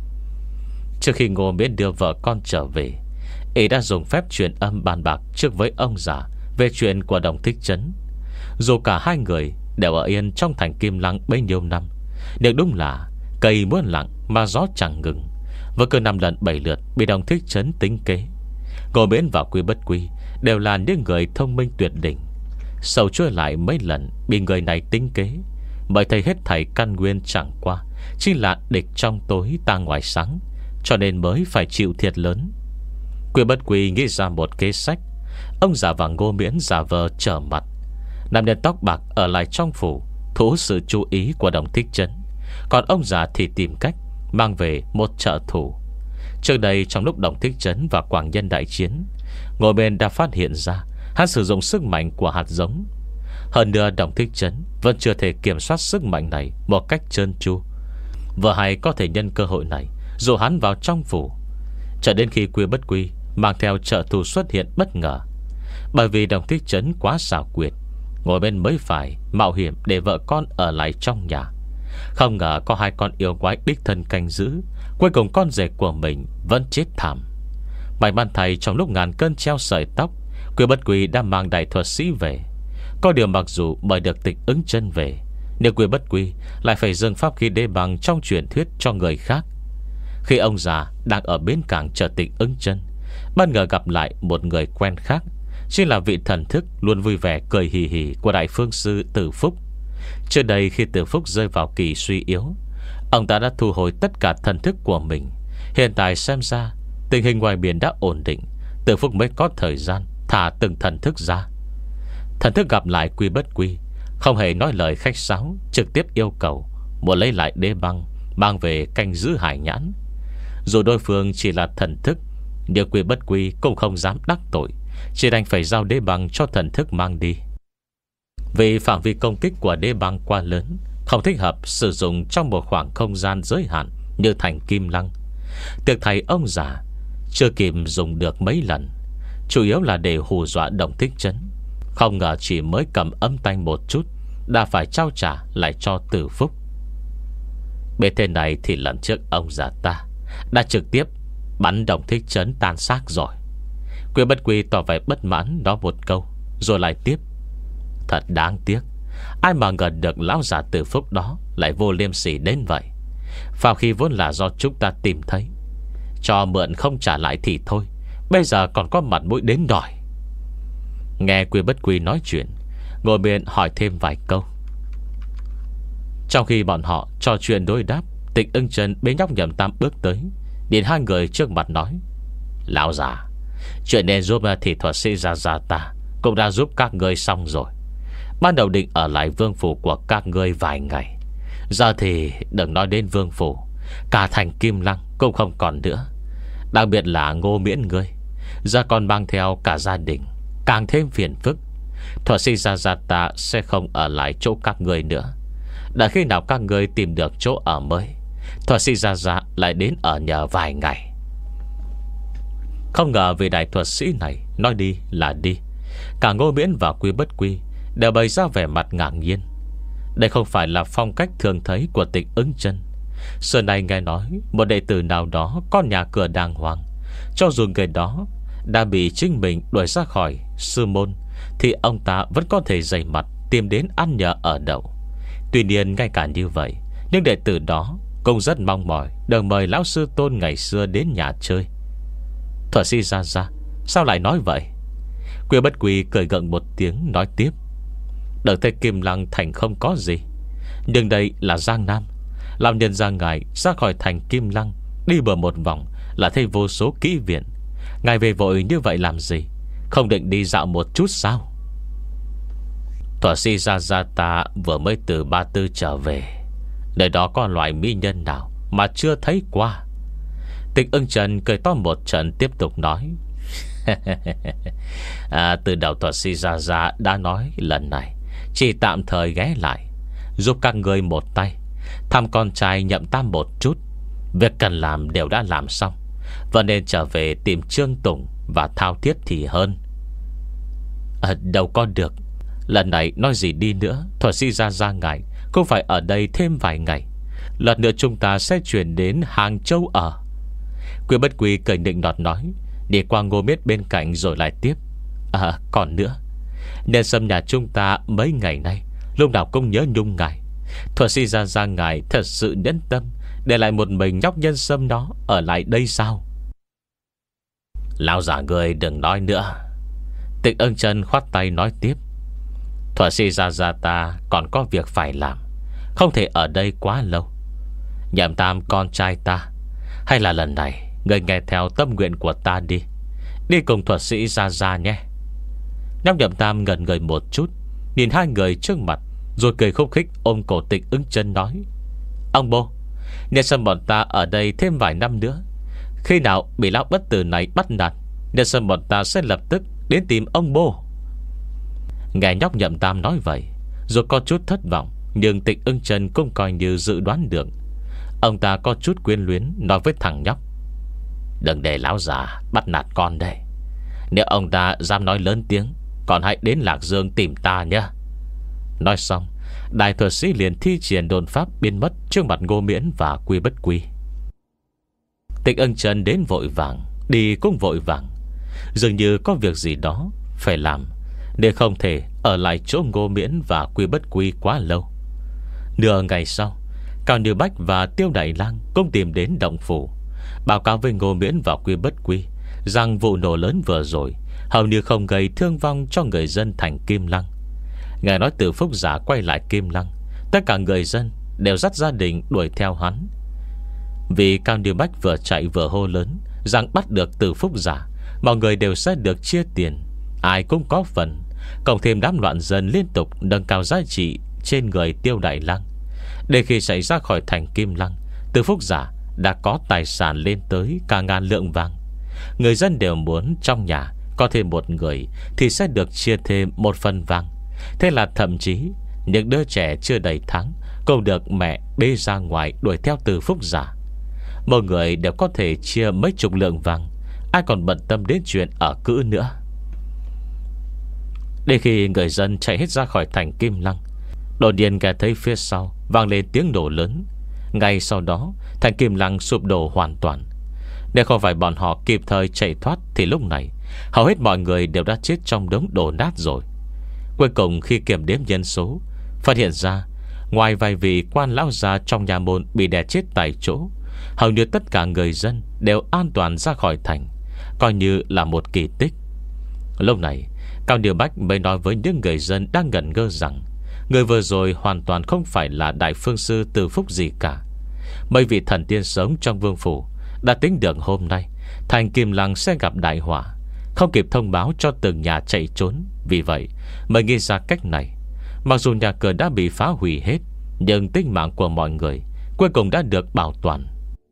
Trước khi Ngô Miễn đưa vợ con trở về, y đã dùng phép truyền âm bàn bạc trước với ông già về chuyện của Đồng Thích Trấn. Dù cả hai người đều ở yên trong thành Kim Lăng bấy nhiêu năm, nhưng đúng là cây muốn lặng mà gió chẳng ngừng, với cứ năm lần bảy lượt bị Đồng Thích Trấn tính kế. Ngô Miễn và Quy Bất Quy đều là những người thông minh tuyệt đỉnh, sầu chua lại mấy lần bị người này tính kế, bởi thấy hết thảy căn nguyên chẳng qua chỉ là địch trong tối ta ngoài sáng, cho nên mới phải chịu thiệt lớn. Quy Bất Quy nghĩ ra một kế sách. Ông già và Ngô Miễn giả vờ trở mặt, nam nhân tóc bạc ở lại trong phủ thu hút sự chú ý của Đồng Thích Trấn, còn ông già thì tìm cách mang về một trợ thủ. Trước đây trong lúc Đồng Thích Trấn và Quảng Nhân đại chiến, Ngô Miễn đã phát hiện ra hắn sử dụng sức mạnh của hạt giống. Hơn nữa Đồng Thích Trấn vẫn chưa thể kiểm soát sức mạnh này một cách trơn tru, vừa hay có thể nhân cơ hội này dụ hắn vào trong phủ. Cho đến khi Quy Bất Quy mang theo trợ thủ xuất hiện bất ngờ, bởi vì Đồng Thích Trấn quá xảo quyệt, Ngô Miễn mới phải mạo hiểm để vợ con ở lại trong nhà. Không ngờ có hai con yêu quái đích thân canh giữ, cuối cùng con rể của mình vẫn chết thảm. May mắn thầy trong lúc ngàn cân treo sợi tóc, Quy Bất Quy đã mang đại thuật sĩ về. Có điều mặc dù mời được Tịch Ứng Chân về, nhưng Quy Bất Quy lại phải dâng pháp khí đế bằng trong truyền thuyết cho người khác. Khi ông già đang ở bến cảng chờ Tịch Ứng Chân, bất ngờ gặp lại một người quen khác, chính là vị thần thức luôn vui vẻ cười hì hì của Đại Phương Sư Từ Phúc. Trước đây khi Từ Phúc rơi vào kỳ suy yếu, ông ta đã thu hồi tất cả thần thức của mình. Hiện tại xem ra tình hình ngoài biển đã ổn định, Từ Phúc mới có thời gian thả từng thần thức ra. Thần thức gặp lại Quy Bất Quy, không hề nói lời khách sáo, trực tiếp yêu cầu muốn lấy lại đế băng, mang về canh giữ hải nhãn. Dù đối phương chỉ là thần thức, nhưng Quy Bất Quy cũng không dám đắc tội, chỉ đành phải giao đế băng cho thần thức mang đi. Vì phạm vi công kích của đế băng quá lớn, không thích hợp sử dụng trong một khoảng không gian giới hạn như thành Kim Lăng. Tiệc thầy ông già chưa kịp dùng được mấy lần, chủ yếu là để hù dọa Đồng Thích Trấn. Không ngờ chỉ mới cầm âm tay một chút đã phải trao trả lại cho Từ Phúc. Bên thế này thì lần trước ông già ta đã trực tiếp bắn Đồng Thích Trấn tan xác rồi. Quy Bất Quy tỏ vẻ bất mãn nói một câu, rồi lại tiếp: thật đáng tiếc, ai mà ngờ được lão già Từ Phúc đó lại vô liêm sỉ đến vậy. Phàm khi vốn là do chúng ta tìm thấy, cho mượn không trả lại thì thôi, bây giờ còn có mặt mũi đến đòi. Nghe Quy Bất Quy nói chuyện, ngồi bên hỏi thêm vài câu. Trong khi bọn họ trò chuyện đối đáp, Tịch Ưng Chân bế nhóc Nhậm Tam bước tới, đến hai người trước mặt nói: lão già, chuyện nên giúp thì thuật sĩ Gia Gia ta cũng đã giúp các ngươi xong rồi. Ban đầu định ở lại vương phủ của các ngươi vài ngày, giờ thì đừng nói đến vương phủ, cả thành Kim Lăng cũng không còn nữa. Đặc biệt là Ngô Miễn ngươi, giờ còn mang theo cả gia đình, càng thêm phiền phức. Thuật sĩ Gia Gia ta sẽ không ở lại chỗ các ngươi nữa. Đã khi nào các ngươi tìm được chỗ ở mới, thuật sĩ Gia Gia lại đến ở nhờ vài ngày. Không ngờ vị đại thuật sĩ này nói đi là đi. Cả Ngô Miễn và Quy Bất Quy đều bày ra vẻ mặt ngạc nhiên. Đây không phải là phong cách thường thấy của Tịch Ưng Chân. Xưa nay nghe nói một đệ tử nào đó có nhà cửa đàng hoàng, cho dù người đó đã bị chính mình đuổi ra khỏi sư môn, thì ông ta vẫn có thể dày mặt tìm đến ăn nhờ ở đậu. Tuy nhiên ngay cả như vậy, nhưng đệ tử đó cũng rất mong mỏi được mời lão sư tôn ngày xưa đến nhà chơi. Thuật sĩ Gia Gia, sao lại nói vậy? Quy Bất Quy cười gượng một tiếng nói tiếp: đợt thấy Kim Lăng thành không có gì, nhưng đây là Giang Nam. Lão nhân ra ngài ra khỏi thành Kim Lăng, đi bờ một vòng là thấy vô số kỹ viện. Ngài về vội như vậy làm gì? Không định đi dạo một chút sao? Thuật sĩ Gia Gia ta vừa mới từ Ba Tư trở về, nơi đó có loại mỹ nhân nào mà chưa thấy qua? Tịch Ưng Trần cười to một trận tiếp tục nói: à, từ đầu thuật sĩ Gia Gia đã nói lần này chỉ tạm thời ghé lại, giúp các người một tay, thăm con trai Nhậm Tam một chút. Việc cần làm đều đã làm xong, và nên trở về tìm Trương Tùng và Thao Thiết thì hơn. À, đâu có được. Lần này nói gì đi nữa, thuật sĩ Gia Gia ngài cũng phải ở đây thêm vài ngày. Lần nữa chúng ta sẽ chuyển đến Hàng Châu ở. Quy Bất Quy cười nịnh nọt nói, đi qua Ngô Miết bên cạnh rồi lại tiếp: À còn nữa, nên xâm nhà chúng ta mấy ngày nay lúc nào cũng nhớ nhung ngài. Thuật sĩ Gia Gia ngài thật sự nhẫn tâm để lại một mình nhóc nhân sâm đó ở lại đây sao? Lão già người đừng nói nữa. Tịch Ưng Chân khoát tay nói tiếp: thuật sĩ Gia Gia ta còn có việc phải làm, không thể ở đây quá lâu. Nhậm Tam con trai ta, hay là lần này người nghe theo tâm nguyện của ta đi, đi cùng thuật sĩ Gia Gia nhé. Nhóc Nhậm Tam ngẩn người một chút, nhìn hai người trước mặt, rồi cười khúc khích ôm cổ Tịch Ưng Chân nói: ông bố, nên sâm bọn ta ở đây thêm vài năm nữa. Khi nào bị lão bất tử này bắt nạt, nên sâm bọn ta sẽ lập tức đến tìm ông bố. Nghe nhóc Nhậm Tam nói vậy, rồi có chút thất vọng, nhưng Tịch Ưng Chân cũng coi như dự đoán được. Ông ta có chút quyến luyến nói với thằng nhóc: đừng để lão già bắt nạt con đây. Nếu ông ta dám nói lớn tiếng, còn hãy đến Lạc Dương tìm ta nhé. Nói xong, đại thuật sĩ liền thi triển đồn pháp biến mất trước mặt Ngô Miễn và Quy Bất Quy. Tịch Ưng Chân đến vội vàng, đi cũng vội vàng, dường như có việc gì đó phải làm, nên không thể ở lại chỗ Ngô Miễn và Quy Bất Quy quá lâu. Nửa ngày sau, Cao Như Bách và Tiêu Đại Lang cũng tìm đến động phủ, báo cáo với Ngô Miễn và Quy Bất Quy rằng vụ nổ lớn vừa rồi hầu như không gây thương vong cho người dân thành Kim Lăng. Nghe nói Từ Phúc Giả quay lại Kim Lăng, tất cả người dân đều dắt gia đình đuổi theo hắn. Vì Cao Điều Bách vừa chạy vừa hô lớn rằng bắt được Từ Phúc Giả, mọi người đều sẽ được chia tiền, ai cũng có phần. Cộng thêm đám loạn dân liên tục nâng cao giá trị trên người Tiêu Đại Lang. Để khi chạy ra khỏi thành Kim Lăng, Từ Phúc Giả đã có tài sản lên tới cả ngàn lượng vàng. Người dân đều muốn trong nhà có thêm một người thì sẽ được chia thêm một phần vàng. Thế là thậm chí những đứa trẻ chưa đầy tháng cũng được mẹ bê ra ngoài đuổi theo Từ Phúc Giả. Mỗi người đều có thể chia mấy chục lượng vàng, ai còn bận tâm đến chuyện ở cữ nữa. Đến khi người dân chạy hết ra khỏi thành Kim Lăng, đột nhiên nghe thấy phía sau vang lên tiếng nổ lớn. Ngay sau đó thành Kim Lăng sụp đổ hoàn toàn. Nếu không phải bọn họ kịp thời chạy thoát thì lúc này hầu hết mọi người đều đã chết trong đống đổ nát rồi. Cuối cùng khi kiểm đếm nhân số, phát hiện ra ngoài vài vị quan lão già trong nhà môn bị đè chết tại chỗ, hầu như tất cả người dân đều an toàn ra khỏi thành, coi như là một kỳ tích. Lúc này Cao Điều Bách mới nói với những người dân đang ngẩn ngơ rằng người vừa rồi hoàn toàn không phải là Đại Phương Sư Từ Phúc gì cả. Mấy vị thần tiên sống trong vương phủ đã tính được hôm nay thành Kim Lăng sẽ gặp đại họa, không kịp thông báo cho từng nhà chạy trốn. Vì vậy mới nghĩ ra cách này. Mặc dù nhà cửa đã bị phá hủy hết, nhưng tính mạng của mọi người cuối cùng đã được bảo toàn.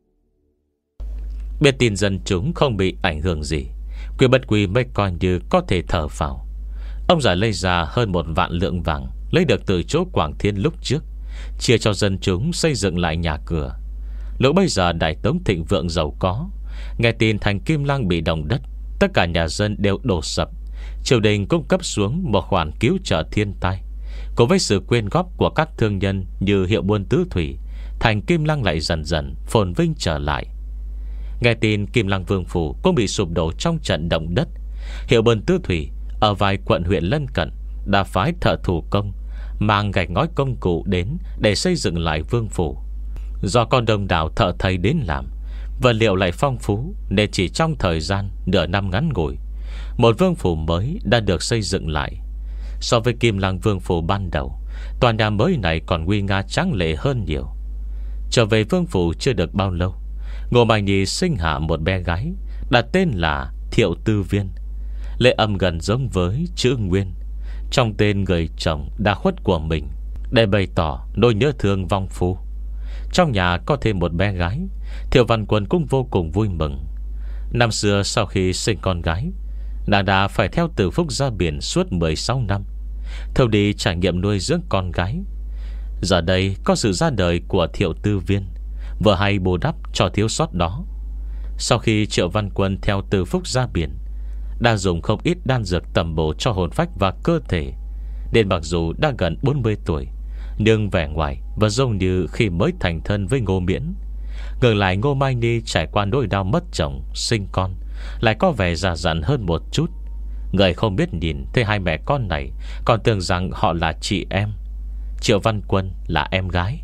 Biết tin dân chúng không bị ảnh hưởng gì, Quy Bất Quy mới coi như có thể thở phào. Ông già lấy ra hơn một vạn lượng vàng lấy được từ chỗ Quảng Thiên lúc trước, chia cho dân chúng xây dựng lại nhà cửa. Lúc bây giờ Đại Tống thịnh vượng giàu có, nghe tin thành Kim Lăng bị động đất, tất cả nhà dân đều đổ sập. Triều đình cung cấp xuống một khoản cứu trợ thiên tai, cùng với sự quyên góp của các thương nhân như Hiệu Buôn Tứ Thủy, thành Kim Lăng lại dần dần phồn vinh trở lại. Nghe tin Kim Lăng Vương Phủ cũng bị sụp đổ trong trận động đất, Hiệu Buôn Tứ Thủy ở vài quận huyện lân cận đã phái thợ thủ công mang gạch ngói công cụ đến để xây dựng lại vương phủ. Do con đông đảo thợ thầy đến làm, vật liệu lại phong phú, nên chỉ trong thời gian nửa năm ngắn ngủi, một vương phủ mới đã được xây dựng lại. So với Kim Lăng Vương Phủ ban đầu, tòa nhà mới này còn nguy nga tráng lệ hơn nhiều. Trở về vương phủ chưa được bao lâu, Ngô Mai Nhi sinh hạ một bé gái, đặt tên là Thiệu Tư Viên. Lễ âm gần giống với chữ Nguyên trong tên người chồng đã khuất của mình, để bày tỏ nỗi nhớ thương vong phu. Trong nhà có thêm một bé gái, Thiệu Văn Quân cũng vô cùng vui mừng. Năm xưa sau khi sinh con gái, nàng đã phải theo Từ Phúc ra biển suốt mười sáu năm, theo đi trải nghiệm nuôi dưỡng con gái. Giờ đây có sự ra đời của Thiệu Tư Viên, vừa hay bù đắp cho thiếu sót đó. Sau khi Triệu Văn Quân theo Từ Phúc ra biển, đã dùng không ít đan dược tầm bổ cho hồn phách và cơ thể, nên mặc dù đã gần bốn mươi tuổi, nhưng vẻ ngoài vẫn giống như khi mới thành thân với Ngô Miễn. Ngược lại Ngô Mai Nhi trải qua nỗi đau mất chồng sinh con, lại có vẻ già dặn hơn một chút. Người không biết nhìn thấy hai mẹ con này còn tưởng rằng họ là chị em. Triệu Văn Quân là em gái.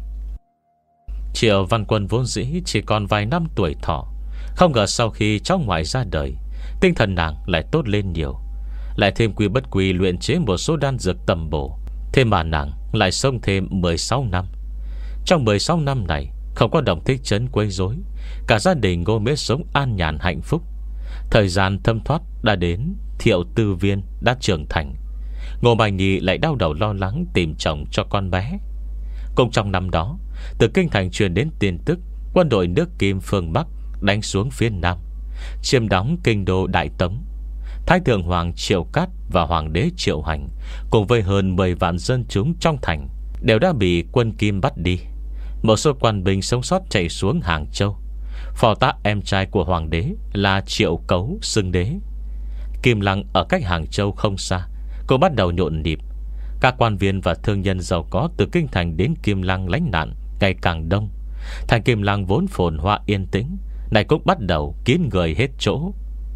Triệu Văn Quân vốn dĩ chỉ còn vài năm tuổi thọ, không ngờ sau khi cháu ngoại ra đời, tinh thần nàng lại tốt lên nhiều. Lại thêm Quy Bất Quy luyện chế một số đan dược tầm bổ, thế mà nàng lại sống thêm mười sáu năm. Trong mười sáu năm này không có Đồng Thích Trấn quấy rối, cả gia đình Ngô Miễn sống an nhàn hạnh phúc. Thời gian thâm thoát đã đến, Thiệu Tư Viên đã trưởng thành. Ngô Mai Nhi lại đau đầu lo lắng tìm chồng cho con bé. Cùng trong năm đó, từ kinh thành truyền đến tin tức quân đội nước Kim phương Bắc đánh xuống phía Nam, chiếm đóng kinh đô Đại Tống. Thái thượng hoàng Triệu Cát và hoàng đế Triệu Hành cùng với hơn mười vạn dân chúng trong thành đều đã bị quân Kim bắt đi. Một số quan binh sống sót chạy xuống Hàng Châu. Phò tá em trai của hoàng đế là Triệu Cấu xưng đế. Kim Lăng ở cách Hàng Châu không xa, cô bắt đầu nhộn nhịp. Các quan viên và thương nhân giàu có từ kinh thành đến Kim Lăng lánh nạn ngày càng đông. Thành Kim Lăng vốn phồn hoa yên tĩnh này cũng bắt đầu kín người hết chỗ.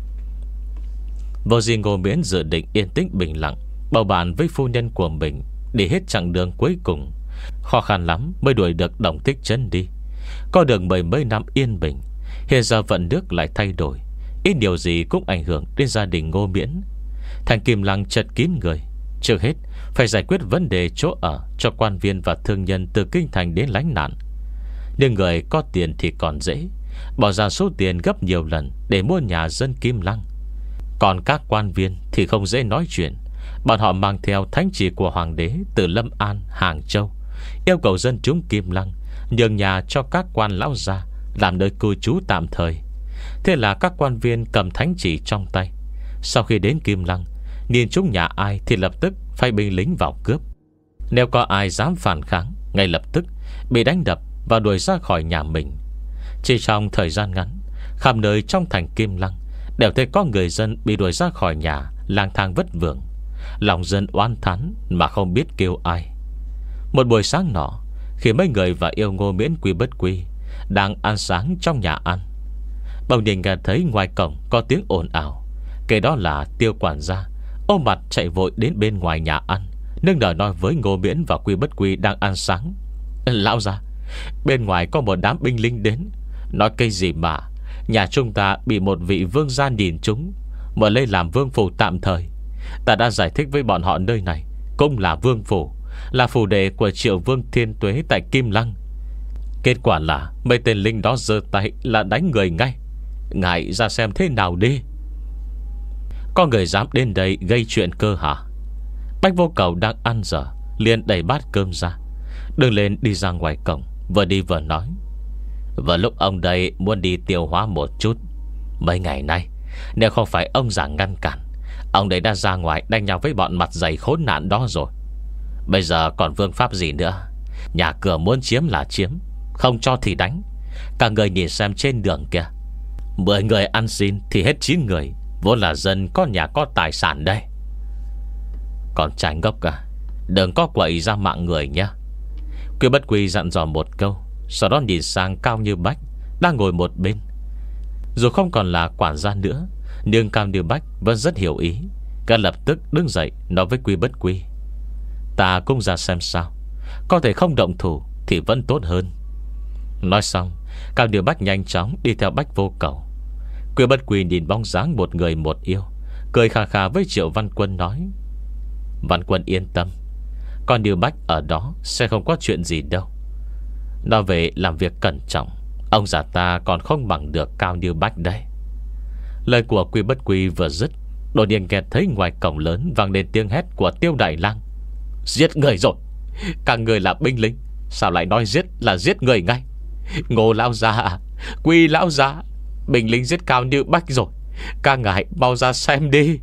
Vô gì Ngô Miễn dự định yên tĩnh bình lặng, bầu bạn với phu nhân của mình đi hết chặng đường cuối cùng. Khó khăn lắm mới đuổi được Đồng Thích Trấn đi. Có được mười mấy năm yên bình, hiện giờ vận nước lại thay đổi. ít điều gì cũng ảnh hưởng đến gia đình Ngô Miễn. Thằng Kim Lăng chật kín người. Trước hết phải giải quyết vấn đề chỗ ở cho quan viên và thương nhân từ kinh thành đến lánh nạn. Nhưng người có tiền thì còn dễ, bỏ ra số tiền gấp nhiều lần để mua nhà dân Kim Lăng. Còn các quan viên thì không dễ nói chuyện. Bọn họ mang theo thánh chỉ của hoàng đế từ Lâm An, Hàng Châu, yêu cầu dân chúng Kim Lăng nhường nhà cho các quan lão gia làm nơi cư trú tạm thời. Thế là các quan viên cầm thánh chỉ trong tay. Sau khi đến Kim Lăng, nhìn chúng nhà ai thì lập tức phải binh lính vào cướp. Nếu có ai dám phản kháng, ngay lập tức bị đánh đập và đuổi ra khỏi nhà mình. Chỉ trong thời gian ngắn, khắp nơi trong thành Kim Lăng đều thấy có người dân bị đuổi ra khỏi nhà, lang thang vất vưởng. Lòng dân oán thán mà không biết kêu ai. Một buổi sáng nọ, khi mấy người và yêu Ngô Miễn Quy Bất Quy đang ăn sáng trong nhà ăn, bỗng nhiên nghe thấy ngoài cổng có tiếng ồn ào. Cái đó là Tiêu quản gia ôm mặt chạy vội đến bên ngoài nhà ăn, nương nở nói với Ngô Miễn và Quy Bất Quy đang ăn sáng: Lão gia, bên ngoài có một đám binh lính đến. Nói cái gì mà nhà chúng ta bị một vị vương gia nhìn trúng, mở lên làm vương phủ tạm thời. Ta đã giải thích với bọn họ nơi này cũng là vương phủ, là phủ đệ của Triệu Vương Thiên Tuế tại Kim Lăng. Kết quả là mấy tên lính đó giơ tay là đánh người ngay. Ngài ra xem thế nào đi. Có người dám đến đây gây chuyện cơ hả? Bách Vô Cầu đang ăn dở liền đẩy bát cơm ra, đứng lên đi ra ngoài cổng, vừa đi vừa nói: Vừa lúc ông đây muốn đi tiêu hóa một chút. Mấy ngày nay nếu không phải ông già ngăn cản, ông đấy đã ra ngoài đánh nhau với bọn mặt dày khốn nạn đó rồi. Bây giờ còn vương pháp gì nữa? Nhà cửa muốn chiếm là chiếm, không cho thì đánh. Cả người nhìn xem trên đường kìa, mười người ăn xin thì hết chín người, vốn là dân có nhà có tài sản đây. Còn trai ngốc à, đừng có quậy ra mạng người nhé. Quy Bất Quy dặn dò một câu, sau đó nhìn sang Cao Như Bách đang ngồi một bên. Dù không còn là quản gia nữa, nhưng Cao Như Bách vẫn rất hiểu ý. Cả lập tức đứng dậy nói với Quy Bất Quy: Ta cũng ra xem sao, có thể không động thủ thì vẫn tốt hơn. Nói xong, Cao Như Bách nhanh chóng đi theo Bách Vô Cầu. Quy Bất Quy nhìn bóng dáng một người một yêu, cười khà khà với Triệu Văn Quân nói: Văn Quân yên tâm, con Như Bách ở đó sẽ không có chuyện gì đâu. Nói về làm việc cẩn trọng, ông già ta còn không bằng được Cao Như Bách đây. Lời của Quy Bất Quy vừa dứt, đột nhiên nghe thấy ngoài cổng lớn vang lên tiếng hét của Tiêu Đại Lang: Giết người rồi! Các người là binh lính, sao lại nói giết là giết người ngay? Ngô lão gia à, Quy lão gia, binh lính giết Cao Như Bách rồi, các ngài mau ra xem đi.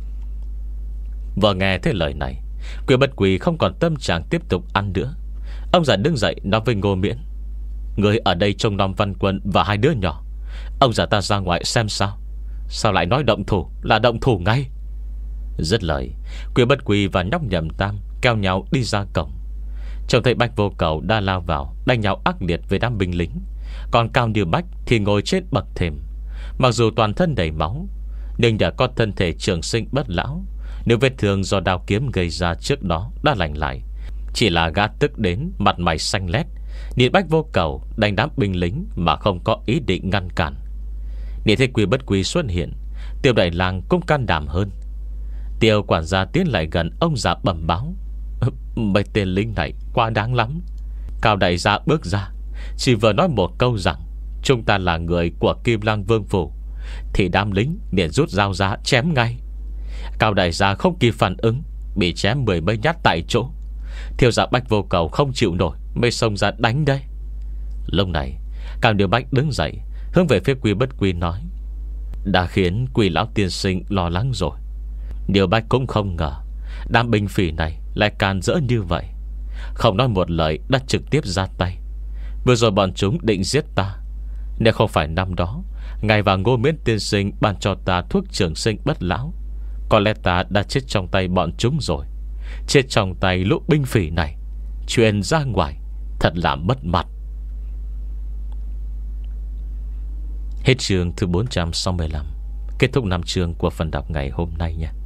Vừa nghe thấy lời này, Quy Bất Quy không còn tâm trạng tiếp tục ăn nữa. Ông già đứng dậy nói với Ngô Miễn: Người ở đây trông nom Văn Quân và hai đứa nhỏ, ông già ta ra ngoài xem sao. Sao lại nói động thủ là động thủ ngay? Dứt lời, Quy Bất Quy và nhóc Nhậm Tam kéo nhau đi ra cổng. Trông thấy Bách Vô Cầu đã lao vào đánh nhau ác liệt với đám binh lính. Còn Cao Như Bách thì ngồi trên bậc thềm. Mặc dù toàn thân đầy máu, nhưng đã có thân thể trường sinh bất lão. Nếu vết thương do đao kiếm gây ra trước đó đã lành lại, chỉ là gã tức đến mặt mày xanh lét, nhìn Bách Vô Cầu đánh đám binh lính mà không có ý định ngăn cản. Nhìn thấy Quy Bất Quy xuất hiện, Tiêu Đại Lang cũng can đảm hơn. Tiêu quản gia tiến lại gần ông già bẩm báo: Mấy tên lính này quá đáng lắm. Cao đại gia bước ra, chỉ vừa nói một câu rằng chúng ta là người của Kim Lăng Vương phủ, thì đám lính liền rút dao ra chém ngay. Cao đại gia không kịp phản ứng, bị chém mười mấy nhát tại chỗ. Thiếu gia Bách Vô Cầu không chịu nổi mới xông ra đánh đây. Lúc này Cao Như Bách đứng dậy, hướng về phía Quy Bất Quy nói: Đã khiến Quy lão tiên sinh lo lắng rồi. Điều Bách cũng không ngờ đám binh phỉ này lại can dỡ như vậy, không nói một lời đã trực tiếp ra tay. Vừa rồi bọn chúng định giết ta. Nếu không phải năm đó ngài và Ngô Miễn tiên sinh ban cho ta thuốc trường sinh bất lão, có lẽ ta đã chết trong tay bọn chúng rồi. Chết trong tay lũ binh phỉ này, truyền ra ngoài thật là mất mặt. Hết chương thứ bốn trăm sáu mươi lăm. Kết thúc năm chương của phần đọc ngày hôm nay nha.